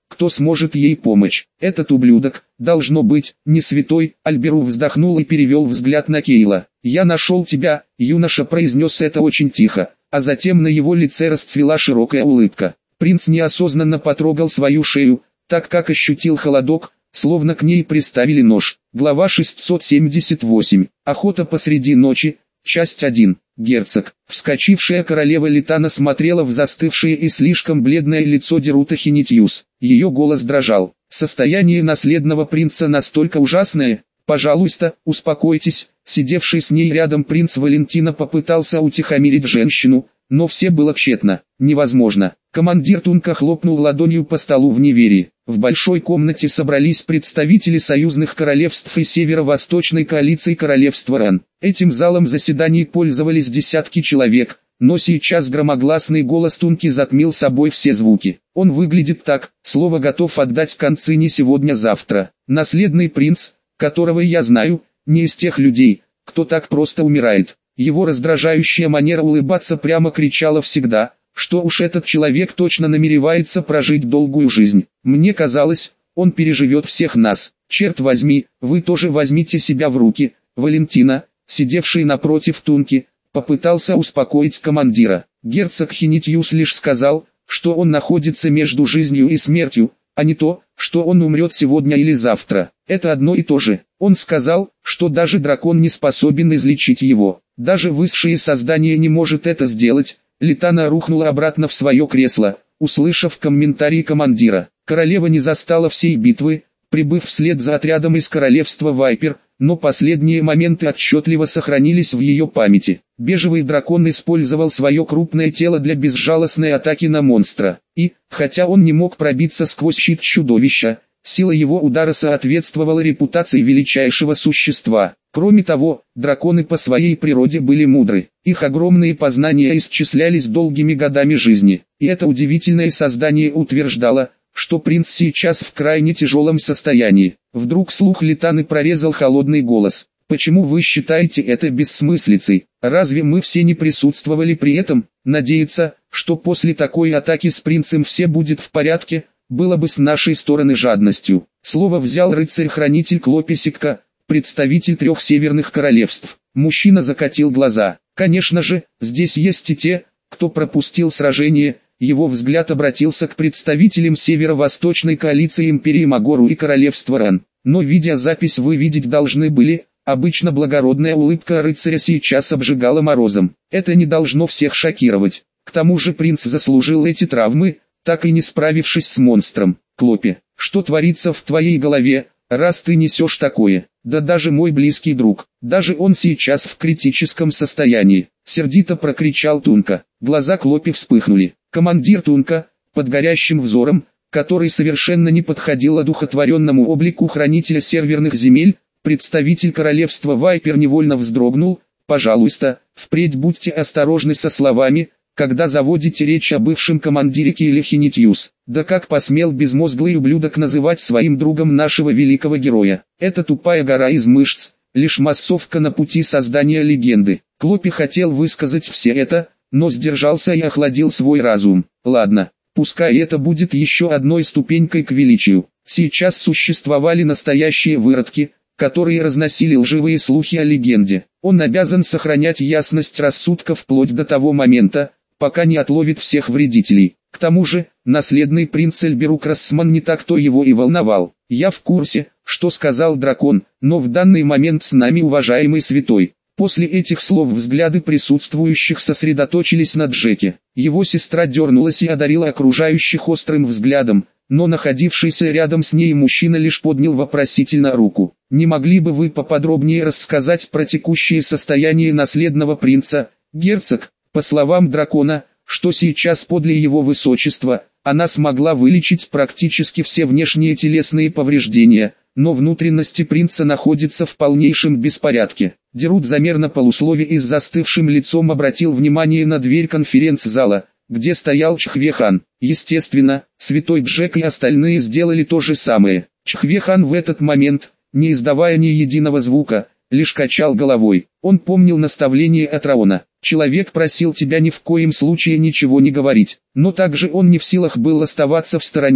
кто сможет ей помочь. Этот ублюдок, должно быть, не святой. Альберу вздохнул и перевел взгляд на Кейла. «Я нашел тебя», юноша произнес это очень тихо, а затем на его лице расцвела широкая улыбка. Принц неосознанно потрогал свою шею, так как ощутил холодок, словно к ней приставили нож. Глава шестьсот семьдесят восемь. Охота посреди ночи. Часть один. Герцог. Вскочившая королева Литана смотрела в застывшее и слишком бледное лицо Дерута Хинитьюс. Ее голос дрожал. Состояние наследного принца настолько ужасное. «Пожалуйста, успокойтесь». Сидевший с ней рядом принц Валентина попытался утихомирить женщину, но все было тщетно. Невозможно. Командир Тунка хлопнул ладонью по столу в неверии. В большой комнате собрались представители союзных королевств и северо-восточной коалиции королевства Рен. Этим залом заседаний пользовались десятки человек, но сейчас громогласный голос Тунки затмил собой все звуки. Он выглядит так, словно готов отдать концы не сегодня-завтра. Наследный принц, которого я знаю, не из тех людей, кто так просто умирает. Его раздражающая манера улыбаться прямо кричала всегда, что уж этот человек точно намеревается прожить долгую жизнь. Мне казалось, он переживет всех нас. Черт возьми, вы тоже возьмите себя в руки. Валентина, сидевший напротив Тунки, попытался успокоить командира. Герцог Хинитьюс лишь сказал, что он находится между жизнью и смертью, а не то, что он умрет сегодня или завтра. Это одно и то же. Он сказал, что даже дракон не способен излечить его. Даже высшее создание не может это сделать. Литана рухнула обратно в свое кресло, услышав комментарий командира. Королева не застала всей битвы, прибыв вслед за отрядом из королевства Вайпер, но последние моменты отчетливо сохранились в ее памяти. Бежевый дракон использовал свое крупное тело для безжалостной атаки на монстра, и, хотя он не мог пробиться сквозь щит чудовища, сила его удара соответствовала репутации величайшего существа. Кроме того, драконы по своей природе были мудры, их огромные познания исчислялись долгими годами жизни, и это удивительное создание утверждало, что принц сейчас в крайне тяжелом состоянии. Вдруг слух Литаны прорезал холодный голос. «Почему вы считаете это бессмыслицей? Разве мы все не присутствовали при этом? Надеяться, что после такой атаки с принцем все будет в порядке, было бы с нашей стороны жадностью». Слово взял рыцарь-хранитель Клописикка, представитель трех северных королевств. Мужчина закатил глаза. «Конечно же, здесь есть и те, кто пропустил сражение». Его взгляд обратился к представителям северо-восточной коалиции Империи Магору и Королевства Рен. Но видеозапись вы видеть должны были. Обычно благородная улыбка рыцаря сейчас обжигала морозом. Это не должно всех шокировать. К тому же принц заслужил эти травмы, так и не справившись с монстром. Клопи, что творится в твоей голове, раз ты несешь такое? Да даже мой близкий друг, даже он сейчас в критическом состоянии. Сердито прокричал Тунка. Глаза Клопи вспыхнули. Командир Тунка, под горящим взором, который совершенно не подходил одухотворенному облику хранителя северных земель, представитель королевства Вайпер невольно вздрогнул. «Пожалуйста, впредь будьте осторожны со словами, когда заводите речь о бывшем командире Кейле Хинитьюс. Да как посмел безмозглый ублюдок называть своим другом нашего великого героя? Это тупая гора из мышц, лишь массовка на пути создания легенды». Клопи хотел высказать все это, но сдержался и охладил свой разум. Ладно, пускай это будет еще одной ступенькой к величию. Сейчас существовали настоящие выродки, которые разносили лживые слухи о легенде. Он обязан сохранять ясность рассудка вплоть до того момента, пока не отловит всех вредителей. К тому же, наследный принц Эльберук Рассман не так-то его и волновал. Я в курсе, что сказал дракон, но в данный момент с нами уважаемый святой. После этих слов взгляды присутствующих сосредоточились на Джеке. Его сестра дернулась и одарила окружающих острым взглядом, но находившийся рядом с ней мужчина лишь поднял вопросительно руку. «Не могли бы вы поподробнее рассказать про текущее состояние наследного принца, герцог?» По словам дракона, что сейчас подле его высочества, она смогла вылечить практически все внешние телесные повреждения, но внутренности принца находятся в полнейшем беспорядке. Дерут замер на полуслове и с застывшим лицом обратил внимание на дверь конференц-зала, где стоял Чхвехан. Естественно, святой Джек и остальные сделали то же самое. Чхвехан в этот момент, не издавая ни единого звука, лишь качал головой. Он помнил наставление от Раона. Человек просил тебя ни в коем случае ничего не говорить, но также он не в силах был оставаться в стороне,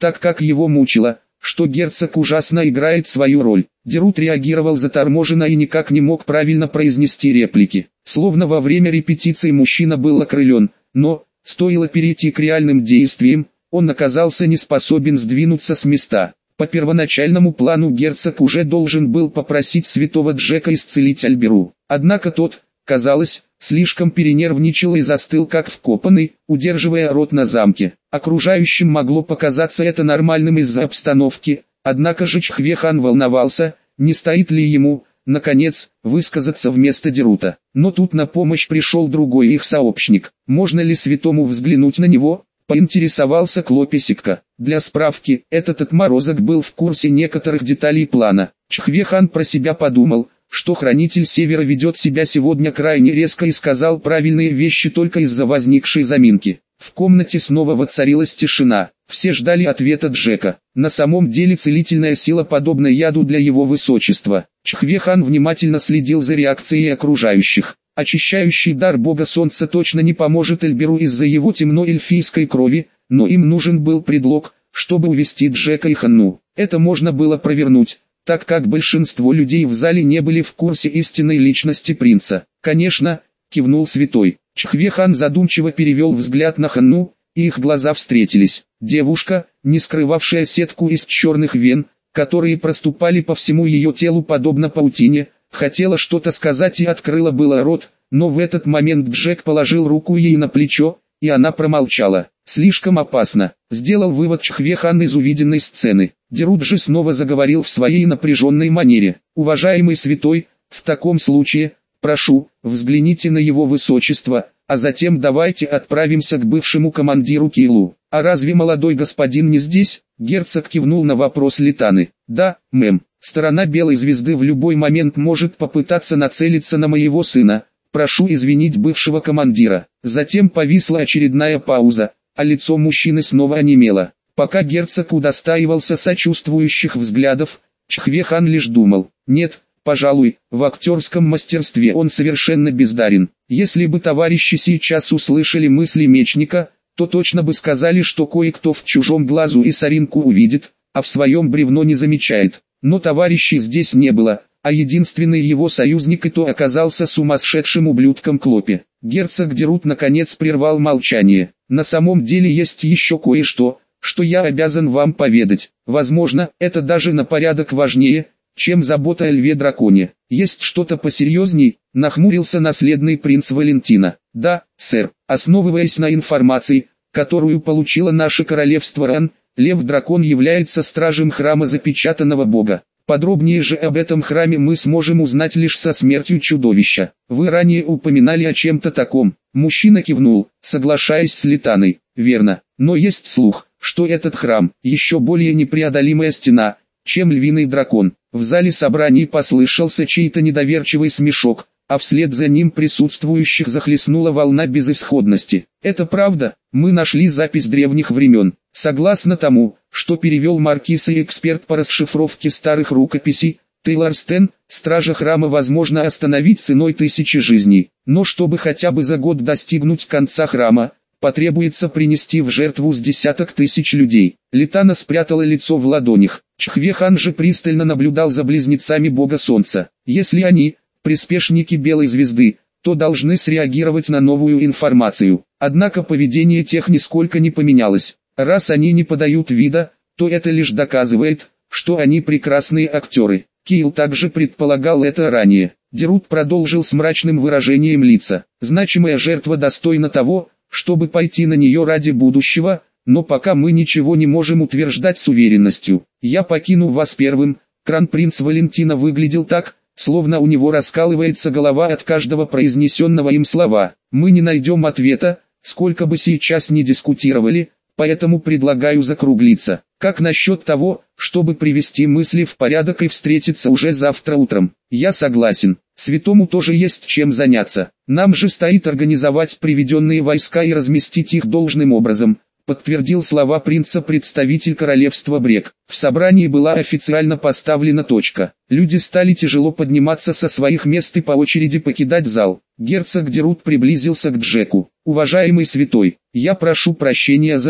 так как его мучило, что герцог ужасно играет свою роль. Дерут реагировал заторможенно и никак не мог правильно произнести реплики. Словно во время репетиции мужчина был окрылен, но, стоило перейти к реальным действиям, он оказался не способен сдвинуться с места. По первоначальному плану герцог уже должен был попросить святого Джека исцелить Альберу. Однако тот, казалось, слишком перенервничал и застыл как вкопанный, удерживая рот на замке. Окружающим могло показаться это нормальным из-за обстановки, однако же Чхве-хан волновался, не стоит ли ему, наконец, высказаться вместо Дерута. Но тут на помощь пришел другой их сообщник. Можно ли святому взглянуть на него? Поинтересовался Клопесикка. Для справки, этот отморозок был в курсе некоторых деталей плана. Чхве-хан про себя подумал, что хранитель Севера ведет себя сегодня крайне резко и сказал правильные вещи только из-за возникшей заминки. В комнате снова воцарилась тишина. Все ждали ответа Джека. На самом деле целительная сила подобна яду для его высочества. Чхве-хан внимательно следил за реакцией окружающих. Очищающий дар бога солнца точно не поможет Альберу из-за его темно-эльфийской крови, но им нужен был предлог, чтобы увести Джека и Ханну. Это можно было провернуть, так как большинство людей в зале не были в курсе истинной личности принца. «Конечно», — кивнул святой. Чхве-хан задумчиво перевел взгляд на Ханну, и их глаза встретились. Девушка, не скрывавшая сетку из черных вен, которые проступали по всему ее телу подобно паутине, хотела что-то сказать и открыла было рот, но в этот момент Джек положил руку ей на плечо, и она промолчала. «Слишком опасно», — сделал вывод Чхве-хан из увиденной сцены. Дерут же снова заговорил в своей напряженной манере. «Уважаемый святой, в таком случае, прошу, взгляните на его высочество, а затем давайте отправимся к бывшему командиру Кейлу». «А разве молодой господин не здесь?» Герцог кивнул на вопрос Литаны. «Да, мэм. Сторона Белой Звезды в любой момент может попытаться нацелиться на моего сына. Прошу извинить бывшего командира». Затем повисла очередная пауза, а лицо мужчины снова онемело. Пока герцог удостаивался сочувствующих взглядов, Чхве-хан лишь думал: «Нет, пожалуй, в актерском мастерстве он совершенно бездарен». Если бы товарищи сейчас услышали мысли мечника, то точно бы сказали, что кое-кто в чужом глазу и соринку увидит, а в своем бревно не замечает. Но товарищей здесь не было, а единственный его союзник и то оказался сумасшедшим ублюдком Клопе. Герцог Дерут наконец прервал молчание. «На самом деле есть еще кое-что, что я обязан вам поведать. Возможно, это даже на порядок важнее, чем забота о льве-драконе. Есть что-то посерьезней?» — нахмурился наследный принц Валентина. «Да, сэр. Основываясь на информации, которую получило наше королевство Ран, лев-дракон является стражем храма запечатанного бога. Подробнее же об этом храме мы сможем узнать лишь со смертью чудовища. Вы ранее упоминали о чем-то таком». Мужчина кивнул, соглашаясь с Литаной. «Верно. Но есть слух, что этот храм – еще более непреодолимая стена, чем львиный дракон». В зале собраний послышался чей-то недоверчивый смешок, а вслед за ним присутствующих захлестнула волна безысходности. «Это правда, мы нашли запись древних времен. Согласно тому, что перевел маркиз и эксперт по расшифровке старых рукописей, Тейлор Стэн, стража храма возможно остановить ценой тысячи жизней. Но чтобы хотя бы за год достигнуть конца храма, потребуется принести в жертву с десяток тысяч людей». Литана спрятала лицо в ладонях. Чхве-хан же пристально наблюдал за близнецами бога солнца. «Если они – приспешники Белой Звезды, то должны среагировать на новую информацию». Однако поведение тех нисколько не поменялось. Раз они не подают вида, то это лишь доказывает, что они прекрасные актеры. Кейл также предполагал это ранее. Дерут продолжил с мрачным выражением лица. «Значимая жертва достойна того, чтобы пойти на нее ради будущего, но пока мы ничего не можем утверждать с уверенностью. Я покину вас первым». Кронпринц Валентина выглядел так, словно у него раскалывается голова от каждого произнесенного им слова. «Мы не найдем ответа, сколько бы сейчас ни дискутировали, поэтому предлагаю закруглиться. Как насчет того, чтобы привести мысли в порядок и встретиться уже завтра утром?» «Я согласен. Святому тоже есть чем заняться. Нам же стоит организовать приведенные войска и разместить их должным образом», подтвердил слова принца представитель королевства Брек. В собрании была официально поставлена точка. Люди стали тяжело подниматься со своих мест и по очереди покидать зал. Герцог Дерут приблизился к Джеку. «Уважаемый святой, я прошу прощения за то,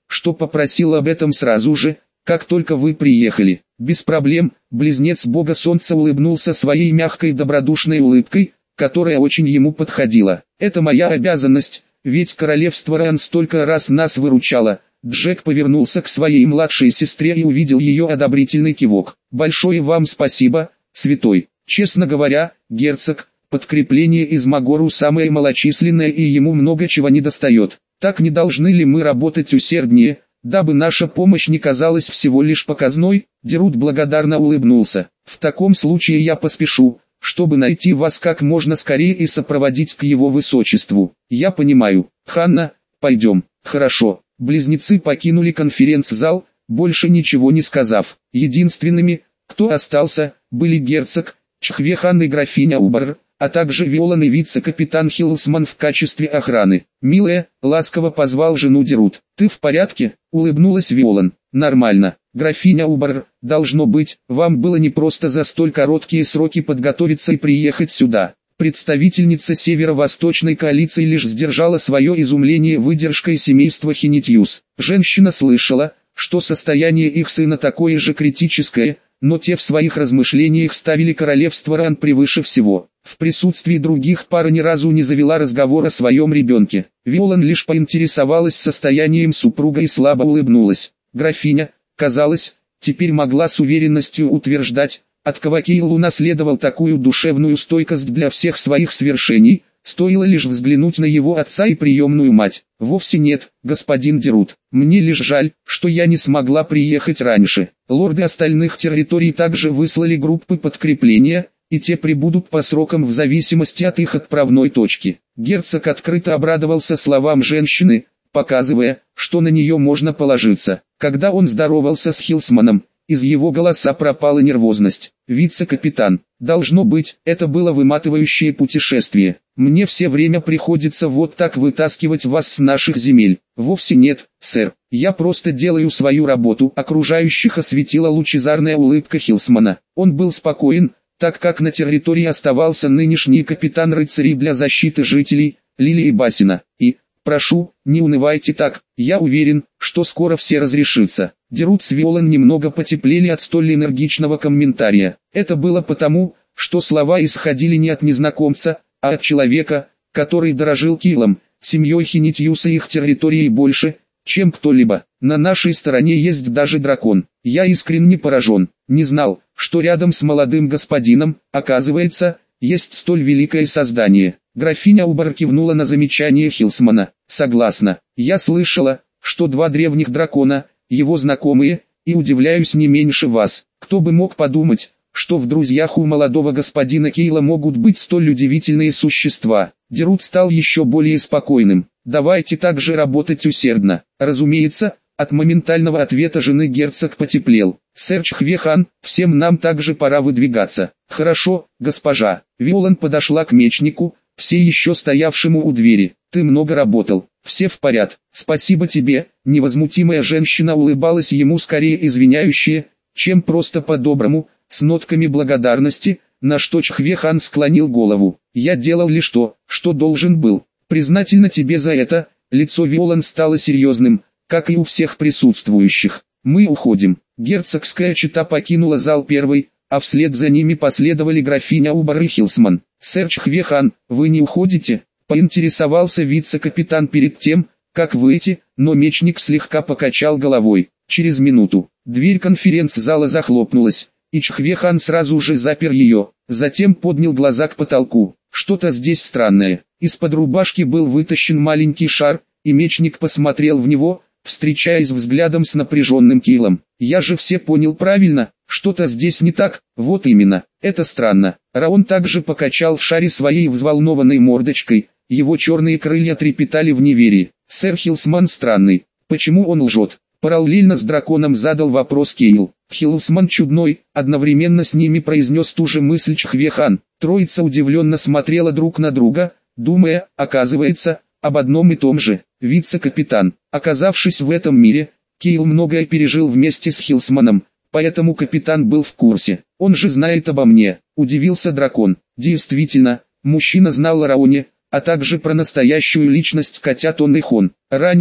что попросил об этом сразу же, как только вы приехали. Без проблем, близнец бога солнца улыбнулся своей мягкой добродушной улыбкой, которая очень ему подходила. Это моя обязанность, ведь королевство Ран столько раз нас выручало. Джек повернулся к своей младшей сестре и увидел ее одобрительный кивок. Большое вам спасибо, святой. Честно говоря, герцог, подкрепление из Магору самое малочисленное и ему много чего недостает. Так не должны ли мы работать усерднее, дабы наша помощь не казалась всего лишь показной? Дерут благодарно улыбнулся. В таком случае я поспешу, чтобы найти вас как можно скорее и сопроводить к его высочеству. Я понимаю. Ханна, пойдем. Хорошо. Близнецы покинули конференц-зал, больше ничего не сказав. Единственными, кто остался, были герцог, Чхвехан и графиня Убар, а также Виолан и вице-капитан Хиллсман в качестве охраны. «Милая», — ласково позвал жену Дерут. «Ты в порядке?» — улыбнулась Виолан. «Нормально. Графиня Убар, должно быть, вам было непросто за столь короткие сроки подготовиться и приехать сюда». Представительница северо-восточной коалиции лишь сдержала свое изумление выдержкой семейства Хинитьюс. Женщина слышала, что состояние их сына такое же критическое, но те в своих размышлениях ставили королевство Ран превыше всего. В присутствии других пара ни разу не завела разговор о своем ребенке. Виолан лишь поинтересовалась состоянием супруга и слабо улыбнулась. Графиня, казалось, теперь могла с уверенностью утверждать, от кого Кейл унаследовал такую душевную стойкость для всех своих свершений, стоило лишь взглянуть на его отца и приемную мать. «Вовсе нет, господин Дерут. Мне лишь жаль, что я не смогла приехать раньше. Лорды остальных территорий также выслали группы подкрепления, и те прибудут по срокам в зависимости от их отправной точки». Герцог открыто обрадовался словам женщины, показывая, что на нее можно положиться. Когда он здоровался с Хиллсманом, из его голоса пропала нервозность. «Вице-капитан, должно быть, это было выматывающее путешествие. Мне все время приходится вот так вытаскивать вас с наших земель». «Вовсе нет, сэр. Я просто делаю свою работу». Окружающих осветила лучезарная улыбка Хиллсмана. Он был спокоен, так как на территории оставался нынешний капитан рыцарей для защиты жителей, Лилии Басина. И, прошу, не унывайте так, я уверен, что скоро все разрешится. Дерут с Виолан немного потеплели от столь энергичного комментария. Это было потому, что слова исходили не от незнакомца, а от человека, который дорожил Килом, семьей Хинитьюса и их территорией больше, чем кто-либо. На нашей стороне есть даже дракон. Я искренне поражен. Не знал, что рядом с молодым господином, оказывается, есть столь великое создание. Графиня Убар кивнула на замечание Хиллсмана. Согласна. Я слышала, что два древних дракона, его знакомые, и удивляюсь не меньше вас. Кто бы мог подумать, что в друзьях у молодого господина Кейла могут быть столь удивительные существа. Дерут стал еще более спокойным. Давайте также работать усердно. Разумеется, от моментального ответа жены герцог потеплел. Сэр Чхвехан, всем нам также пора выдвигаться. Хорошо, госпожа. Виолан подошла к мечнику, все еще стоявшему у двери. Ты много работал. Все в порядке. Спасибо тебе. Невозмутимая женщина улыбалась ему скорее извиняющая, чем просто по-доброму, с нотками благодарности, на что Чхвехан склонил голову. Я делал лишь то, что должен был. Признательна тебе за это. Лицо Виолан стало серьезным, как и у всех присутствующих. Мы уходим. Герцогская чета покинула зал первой, а вслед за ними последовали графиня Убар и Хиллсман. «Сэр Чхвехан, вы не уходите?» — поинтересовался вице-капитан перед тем, как выйти, но мечник слегка покачал головой. Через минуту дверь конференц-зала захлопнулась, и Чхвехан сразу же запер ее, затем поднял глаза к потолку. Что-то здесь странное. Из-под рубашки был вытащен маленький шар, и мечник посмотрел в него, встречаясь взглядом с напряженным Кейлом. «Я же все понял правильно, что-то здесь не так». «Вот именно, это странно». Раон также покачал в шаре своей взволнованной мордочкой, его черные крылья трепетали в неверии. «Сэр Хиллсман странный, почему он лжет?» Параллельно с драконом задал вопрос Кейл. «Хиллсман чудной», одновременно с ними произнес ту же мысль Чхвехан. Троица удивленно смотрела друг на друга, думая, оказывается, об одном и том же. Вице-капитан, оказавшись в этом мире, Кейл многое пережил вместе с Хиллсманом, поэтому капитан был в курсе. «Он же знает обо мне», — удивился дракон. Действительно, мужчина знал о Раоне, а также про настоящую личность котят он и Хон. Ранее,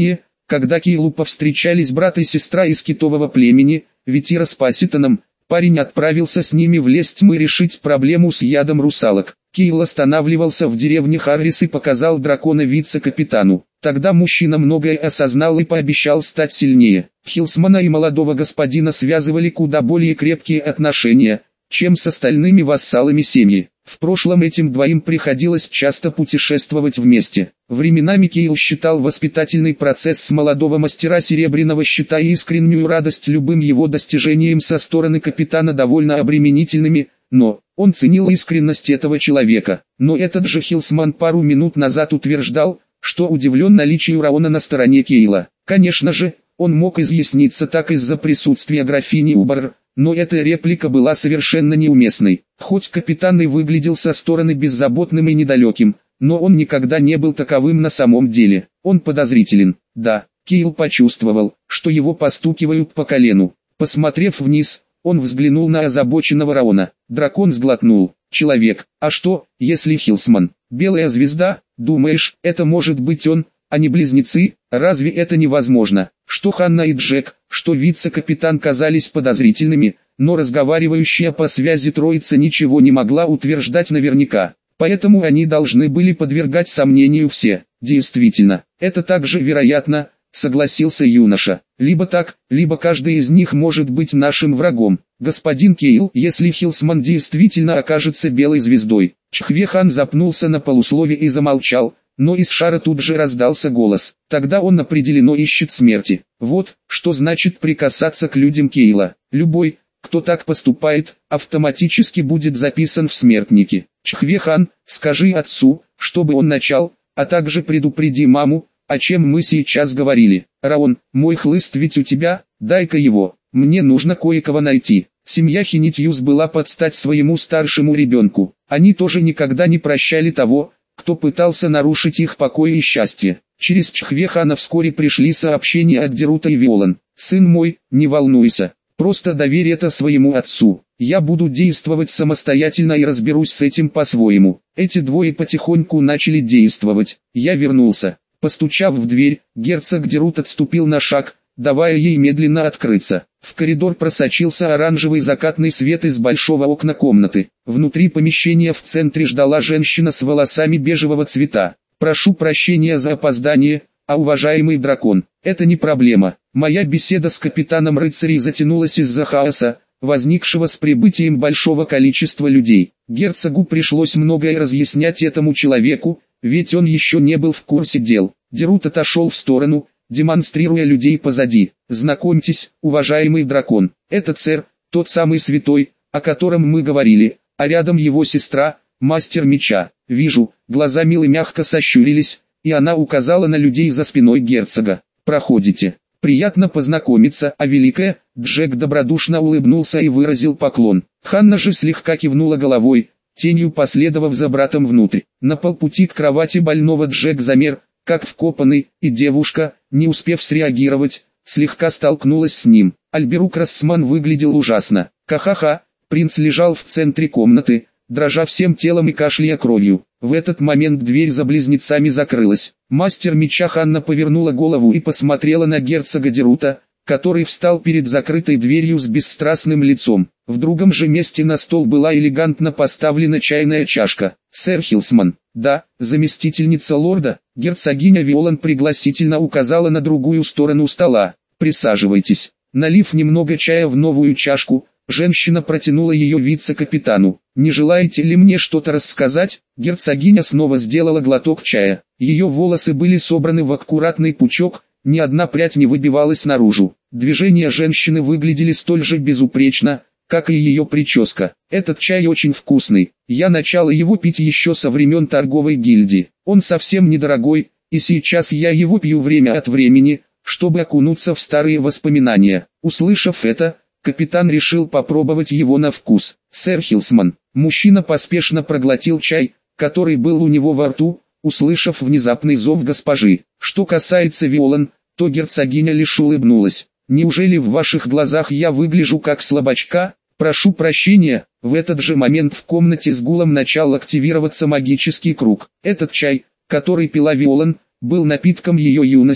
Когда Кейлу повстречались брат и сестра из китового племени, Ветира с Паситоном, парень отправился с ними в лес тьмы решить проблему с ядом русалок. Кейл останавливался в деревне Харрис и показал дракона вице-капитану. Тогда мужчина многое осознал и пообещал стать сильнее. Хилсмана и молодого господина связывали куда более крепкие отношения, чем с остальными вассалами семьи. В прошлом этим двоим приходилось часто путешествовать вместе. Временами Кейл считал воспитательный процесс с молодого мастера Серебряного Щита и искреннюю радость любым его достижением со стороны капитана довольно обременительными, но он ценил искренность этого человека. Но этот же Хилсман пару минут назад утверждал, что удивлен наличию Раона на стороне Кейла. Конечно же, он мог изъясниться так из-за присутствия графини Убар, но эта реплика была совершенно неуместной. Хоть капитан и выглядел со стороны беззаботным и недалеким, но он никогда не был таковым на самом деле. Он подозрителен. Да, Кейл почувствовал, что его постукивают по колену. Посмотрев вниз, он взглянул на озабоченного Раона. Дракон сглотнул. Человек, а что, если Хилсман? Белая звезда, думаешь, это может быть он, а не близнецы? Разве это невозможно? Что Ханна и Джек, что вице-капитан казались подозрительными, но разговаривающая по связи троица ничего не могла утверждать наверняка. Поэтому они должны были подвергать сомнению все. Действительно, это также вероятно, согласился юноша. Либо так, либо каждый из них может быть нашим врагом. Господин Кейл, если Хилсман действительно окажется белой звездой. Чхвехан запнулся на полуслове и замолчал, но из шара тут же раздался голос. Тогда он определенно ищет смерти. Вот, что значит прикасаться к людям Кейла. Любой, кто так поступает, автоматически будет записан в смертники. Чхвехан, скажи отцу, чтобы он начал, а также предупреди маму, о чем мы сейчас говорили. Раон, мой хлыст ведь у тебя, дай-ка его, мне нужно кое-кого найти. Семья Хинитьюс была под стать своему старшему ребенку. Они тоже никогда не прощали того, кто пытался нарушить их покой и счастье. Через Чхвехана вскоре пришли сообщения от Дерута и Виолан. «Сын мой, не волнуйся, просто доверь это своему отцу. Я буду действовать самостоятельно и разберусь с этим по-своему». Эти двое потихоньку начали действовать. Я вернулся. Постучав в дверь, герцог Дерут отступил на шаг, давая ей медленно открыться. В коридор просочился оранжевый закатный свет из большого окна комнаты. Внутри помещения в центре ждала женщина с волосами бежевого цвета. «Прошу прощения за опоздание, а уважаемый дракон, это не проблема. Моя беседа с капитаном рыцарей затянулась из-за хаоса, возникшего с прибытием большого количества людей. Герцогу пришлось многое разъяснять этому человеку, ведь он еще не был в курсе дел». Дерут отошел в сторону, демонстрируя людей позади. «Знакомьтесь, уважаемый дракон, это сэр, тот самый святой, о котором мы говорили, а рядом его сестра, мастер меча». «Вижу», глаза Милы мягко сощурились, и она указала на людей за спиной герцога. «Проходите. Приятно познакомиться, а великая». Джек добродушно улыбнулся и выразил поклон. Ханна же слегка кивнула головой, тенью последовав за братом внутрь. На полпути к кровати больного Джек замер, как вкопанный, и девушка, не успев среагировать, слегка столкнулась с ним. Альберук Рассман выглядел ужасно. Ха-ха-ха, принц лежал в центре комнаты, дрожа всем телом и кашляя кровью. В этот момент дверь за близнецами закрылась. Мастер меча Ханна повернула голову и посмотрела на герцога Дерута, который встал перед закрытой дверью с бесстрастным лицом. В другом же месте на стол была элегантно поставлена чайная чашка. «Сэр Хилсман». «Да, заместительница лорда». Герцогиня Виолан пригласительно указала на другую сторону стола. «Присаживайтесь». Налив немного чая в новую чашку, женщина протянула ее вице-капитану. «Не желаете ли мне что-то рассказать?» Герцогиня снова сделала глоток чая. Ее волосы были собраны в аккуратный пучок, ни одна прядь не выбивалась наружу. Движения женщины выглядели столь же безупречно, как и ее прическа. «Этот чай очень вкусный. Я начала его пить еще со времен торговой гильдии. Он совсем недорогой, и сейчас я его пью время от времени, чтобы окунуться в старые воспоминания». Услышав это, капитан решил попробовать его на вкус. «Сэр Хилсман». Мужчина поспешно проглотил чай, который был у него во рту, услышав внезапный зов госпожи. Что касается Виолан, то герцогиня лишь улыбнулась. «Неужели в ваших глазах я выгляжу как слабачка? Прошу прощения». В этот же момент в комнате с гулом начал активироваться магический круг. Этот чай, который пила Виолан, был напитком ее юности,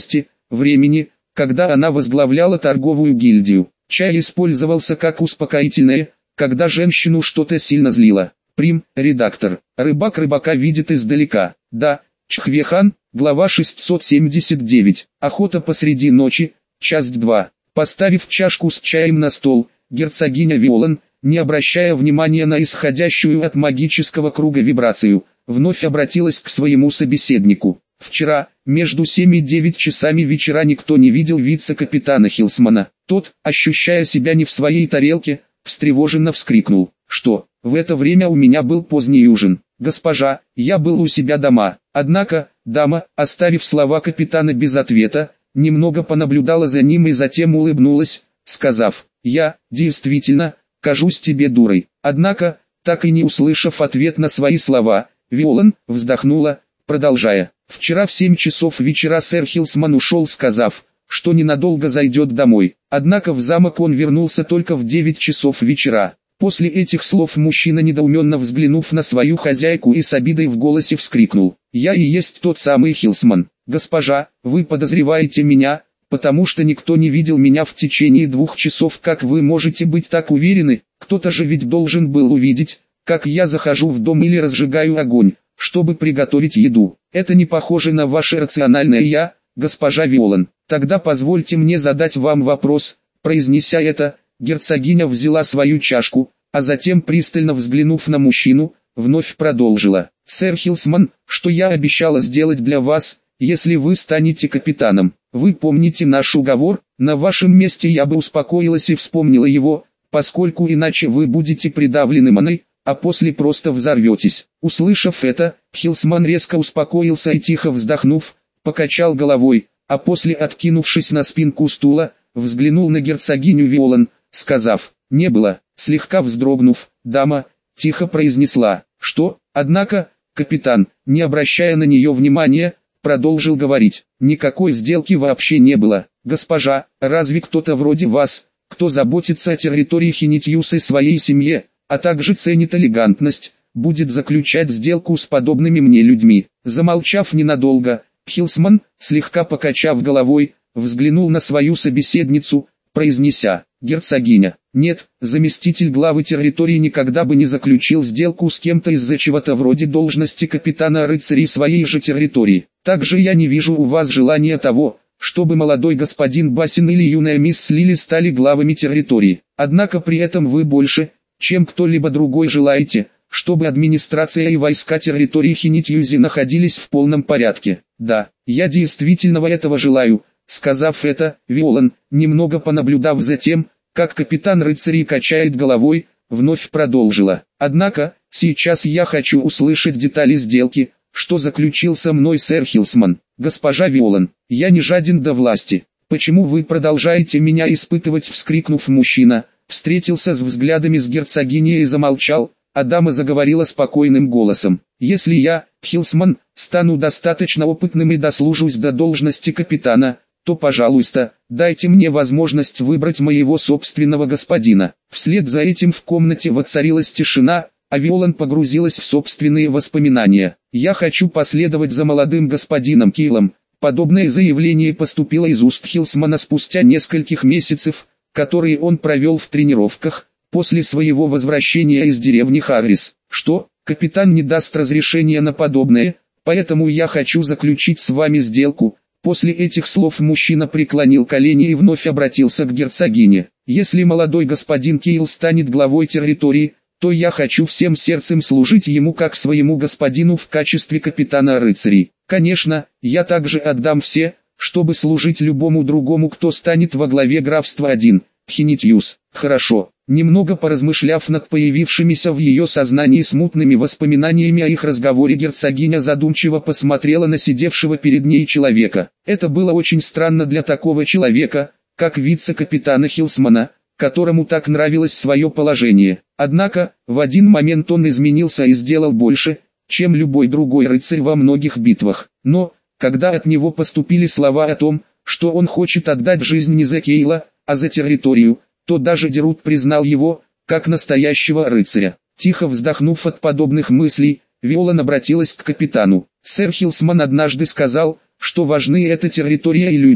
времени, когда она возглавляла торговую гильдию. Чай использовался как успокоительное, когда женщину что-то сильно злило. Прим, редактор. Рыбак рыбака видит издалека. Да, Чхвехан, глава шестьсот семьдесят девять. Охота посреди ночи, часть два. Поставив чашку с чаем на стол, герцогиня Виолан, не обращая внимания на исходящую от магического круга вибрацию, вновь обратилась к своему собеседнику. Вчера, между семь и девять часами вечера никто не видел вице-капитана Хилсмана. Тот, ощущая себя не в своей тарелке, встревоженно вскрикнул. Что, в это время у меня был поздний ужин? Госпожа, я был у себя дома. Однако, дама, оставив слова капитана без ответа, немного понаблюдала за ним и затем улыбнулась, сказав: «Я, действительно, кажусь тебе дурой». Однако, так и не услышав ответ на свои слова, Виолан вздохнула, продолжая. «Вчера в семь часов вечера сэр Хилсман ушел, сказав, что ненадолго зайдет домой. Однако в замок он вернулся только в девять часов вечера». После этих слов мужчина, недоуменно взглянув на свою хозяйку и с обидой в голосе, вскрикнул: «Я и есть тот самый Хилсман. Госпожа, вы подозреваете меня, потому что никто не видел меня в течение двух часов. Как вы можете быть так уверены? Кто-то же ведь должен был увидеть, как я захожу в дом или разжигаю огонь, чтобы приготовить еду. Это не похоже на ваше рациональное «я», госпожа Виолан. Тогда позвольте мне задать вам вопрос». Произнеся это, герцогиня взяла свою чашку, а затем, пристально взглянув на мужчину, вновь продолжила. «Сэр Хилсман, что я обещала сделать для вас, если вы станете капитаном? Вы помните наш уговор? На вашем месте я бы успокоилась и вспомнила его, поскольку иначе вы будете придавлены маной, а после просто взорветесь». Услышав это, Хилсман резко успокоился и, тихо вздохнув, покачал головой, а после, откинувшись на спинку стула, взглянул на герцогиню Виолан, сказав: «Не было». Слегка вздрогнув, дама тихо произнесла: «Что?» Однако, капитан, не обращая на нее внимания, продолжил говорить: «Никакой сделки вообще не было. Госпожа, разве кто-то вроде вас, кто заботится о территории Хинитьюс и своей семье, а также ценит элегантность, будет заключать сделку с подобными мне людьми?» Замолчав ненадолго, Хилсман, слегка покачав головой, взглянул на свою собеседницу, произнеся: «Герцогиня, нет, заместитель главы территории никогда бы не заключил сделку с кем-то из-за чего-то вроде должности капитана рыцарей своей же территории. Также я не вижу у вас желания того, чтобы молодой господин Басин или юная мисс Лили стали главами территории. Однако при этом вы больше, чем кто-либо другой, желаете, чтобы администрация и войска территории Хинитьюзи находились в полном порядке. Да, я действительно этого желаю». Сказав это, Виолан, немного понаблюдав за тем, как капитан рыцарей качает головой, вновь продолжила: «Однако, сейчас я хочу услышать детали сделки, что заключил со мной сэр Хилсман. Госпожа Виолан, я не жаден до власти. Почему вы продолжаете меня испытывать?» Вскрикнув, мужчина встретился с взглядами с герцогиней и замолчал, а дама заговорила спокойным голосом: «Если я, Хилсман, стану достаточно опытным и дослужусь до должности капитана, то, пожалуйста, дайте мне возможность выбрать моего собственного господина». Вслед за этим в комнате воцарилась тишина, а Виолан погрузилась в собственные воспоминания. «Я хочу последовать за молодым господином Кейлом». Подобное заявление поступило из уст Хилсмана спустя нескольких месяцев, которые он провел в тренировках, после своего возвращения из деревни Харрис. «Что, капитан не даст разрешения на подобное, поэтому я хочу заключить с вами сделку». После этих слов мужчина преклонил колени и вновь обратился к герцогине: «Если молодой господин Кейл станет главой территории, то я хочу всем сердцем служить ему как своему господину в качестве капитана рыцарей. Конечно, я также отдам все, чтобы служить любому другому, кто станет во главе графства один, Хинитьюс». «Хорошо». Немного поразмышляв над появившимися в ее сознании смутными воспоминаниями о их разговоре, герцогиня задумчиво посмотрела на сидевшего перед ней человека. Это было очень странно для такого человека, как вице-капитана Хилсмана, которому так нравилось свое положение. Однако, в один момент он изменился и сделал больше, чем любой другой рыцарь во многих битвах. Но, когда от него поступили слова о том, что он хочет отдать жизнь не за Кейла, а за территорию, то даже Дерут признал его, как настоящего рыцаря. Тихо вздохнув от подобных мыслей, Виолан обратилась к капитану. «Сэр Хилсман однажды сказал, что важны эта территория и люди,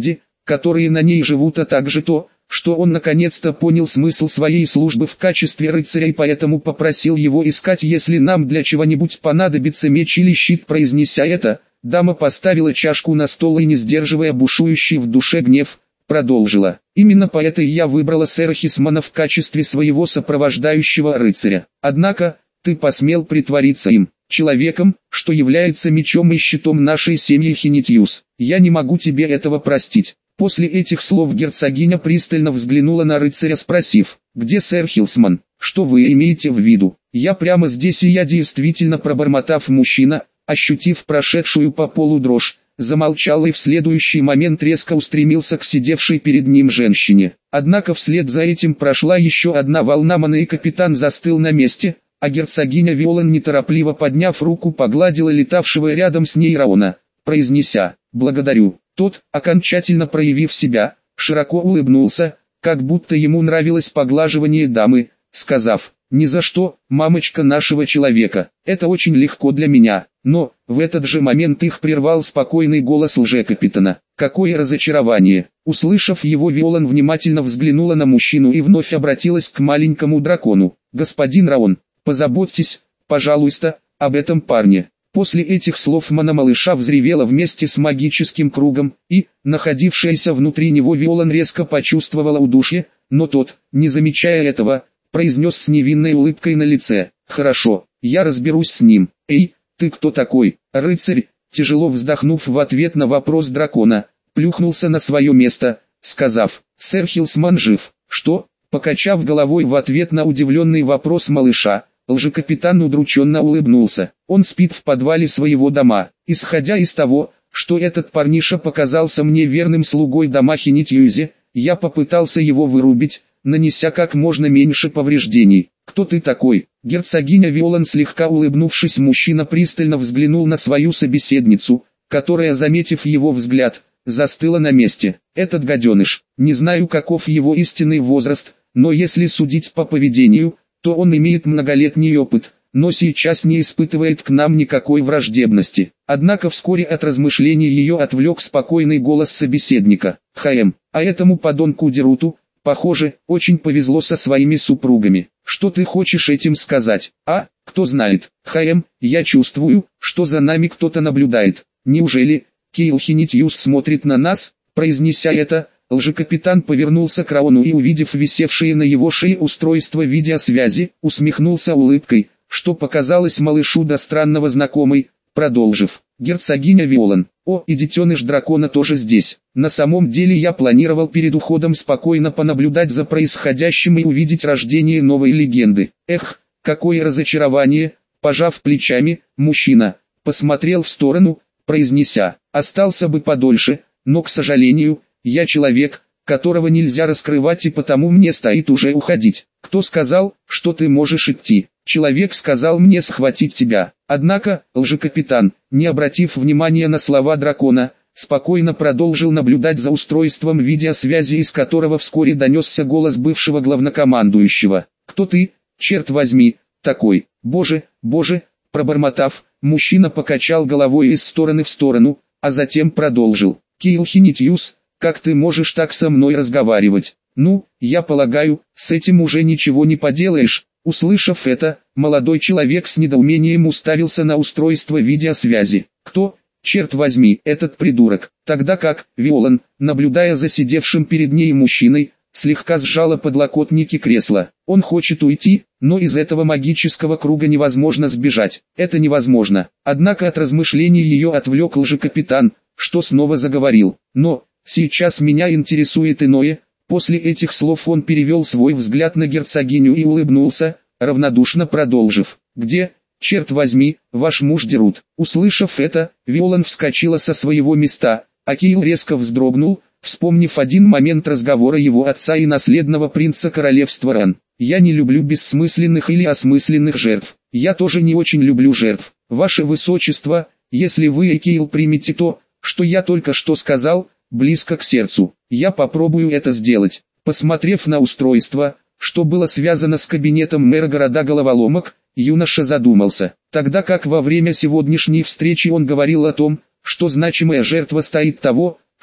которые на ней живут, а также то, что он наконец-то понял смысл своей службы в качестве рыцаря и поэтому попросил его искать, если нам для чего-нибудь понадобится меч или щит. Произнеся это, дама поставила чашку на стол и, не сдерживая бушующий в душе гнев, продолжила: «Именно поэтому я выбрала сэра Хисмана в качестве своего сопровождающего рыцаря. Однако, ты посмел притвориться им, человеком, что является мечом и щитом нашей семьи Хинитьюс. Я не могу тебе этого простить». После этих слов герцогиня пристально взглянула на рыцаря, спросив: «Где сэр Хисман? Что вы имеете в виду?» «Я прямо здесь, и я действительно», пробормотав мужчина, ощутив прошедшую по полу дрожь, замолчал и в следующий момент резко устремился к сидевшей перед ним женщине. Однако вслед за этим прошла еще одна волна маны, и капитан застыл на месте, а герцогиня Виолан, неторопливо подняв руку, погладила летавшего рядом с ней Раона, произнеся: «Благодарю». Тот, окончательно проявив себя, широко улыбнулся, как будто ему нравилось поглаживание дамы, сказав: «Ни за что, мамочка нашего человека, это очень легко для меня». Но, в этот же момент их прервал спокойный голос лжекапитана. «Какое разочарование!» Услышав его, Виолан внимательно взглянула на мужчину и вновь обратилась к маленькому дракону: «Господин Раон, позаботьтесь, пожалуйста, об этом парне». После этих слов мана малыша взревела вместе с магическим кругом, и, находившаяся внутри него Виолан резко почувствовала удушье, но тот, не замечая этого, произнес с невинной улыбкой на лице: «Хорошо, я разберусь с ним». «Эй, ты кто такой?» Рыцарь, тяжело вздохнув в ответ на вопрос дракона, плюхнулся на свое место, сказав: «Сэр Хисман жив». «Что?» Покачав головой в ответ на удивленный вопрос малыша, лжекапитан удрученно улыбнулся. «Он спит в подвале своего дома. Исходя из того, что этот парниша показался мне верным слугой дома Хинитьюзе, я попытался его вырубить, нанеся как можно меньше повреждений». «Кто ты такой?» Герцогиня Виолан, слегка улыбнувшись, мужчина пристально взглянул на свою собеседницу, которая, заметив его взгляд, застыла на месте. «Этот гаденыш, не знаю, каков его истинный возраст, но если судить по поведению, то он имеет многолетний опыт, но сейчас не испытывает к нам никакой враждебности». Однако вскоре от размышлений ее отвлек спокойный голос собеседника: «Хаэм, а этому подонку Деруту, похоже, очень повезло со своими супругами. Что ты хочешь этим сказать, а? Кто знает. Хаэм, я чувствую, что за нами кто-то наблюдает. Неужели Кейл Хинитьюс смотрит на нас?» Произнеся это, лжекапитан повернулся к Раону и, увидев висевшее на его шее устройство видеосвязи, усмехнулся улыбкой, что показалось малышу до странного знакомой, продолжив: «Герцогиня Виолан, о, и детеныш дракона тоже здесь. На самом деле я планировал перед уходом спокойно понаблюдать за происходящим и увидеть рождение новой легенды. Эх, какое разочарование!» Пожав плечами, мужчина посмотрел в сторону, произнеся: «Остался бы подольше, но, к сожалению, я человек, которого нельзя раскрывать, и потому мне стоит уже уходить». «Кто сказал, что ты можешь идти?» «Человек сказал мне схватить тебя». Однако, лжекапитан, не обратив внимания на слова дракона, спокойно продолжил наблюдать за устройством видеосвязи, из которого вскоре донесся голос бывшего главнокомандующего. «Кто ты, черт возьми, такой?» «Боже, боже!» Пробормотав, мужчина покачал головой из стороны в сторону, а затем продолжил: «Кейл Хинитьюс, как ты можешь так со мной разговаривать? Ну, я полагаю, с этим уже ничего не поделаешь». Услышав это, молодой человек с недоумением уставился на устройство видеосвязи. «Кто, черт возьми, этот придурок?» Тогда как Виолан, наблюдая за сидевшим перед ней мужчиной, слегка сжала подлокотники кресла. «Он хочет уйти, но из этого магического круга невозможно сбежать. Это невозможно». Однако от размышлений ее отвлек лжекапитан, что снова заговорил: «Но, сейчас меня интересует иное». После этих слов он перевел свой взгляд на герцогиню и улыбнулся, равнодушно продолжив: «Где, черт возьми, ваш муж Дерут?» Услышав это, Виолан вскочила со своего места, а Кейл резко вздрогнул, вспомнив один момент разговора его отца и наследного принца королевства Ран. «Я не люблю бессмысленных или осмысленных жертв. Я тоже не очень люблю жертв. Ваше высочество, если вы и Кейл примете то, что я только что сказал, близко к сердцу, я попробую это сделать». Посмотрев на устройство, что было связано с кабинетом мэра города Головоломок, юноша задумался. Тогда как во время сегодняшней встречи он говорил о том, что значимая жертва стоит того,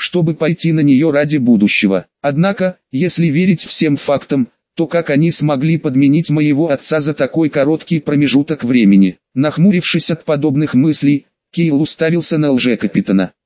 чтобы пойти на нее ради будущего. Однако, если верить всем фактам, то как они смогли подменить моего отца за такой короткий промежуток времени? Нахмурившись от подобных мыслей, Кейл уставился на лжекапитана.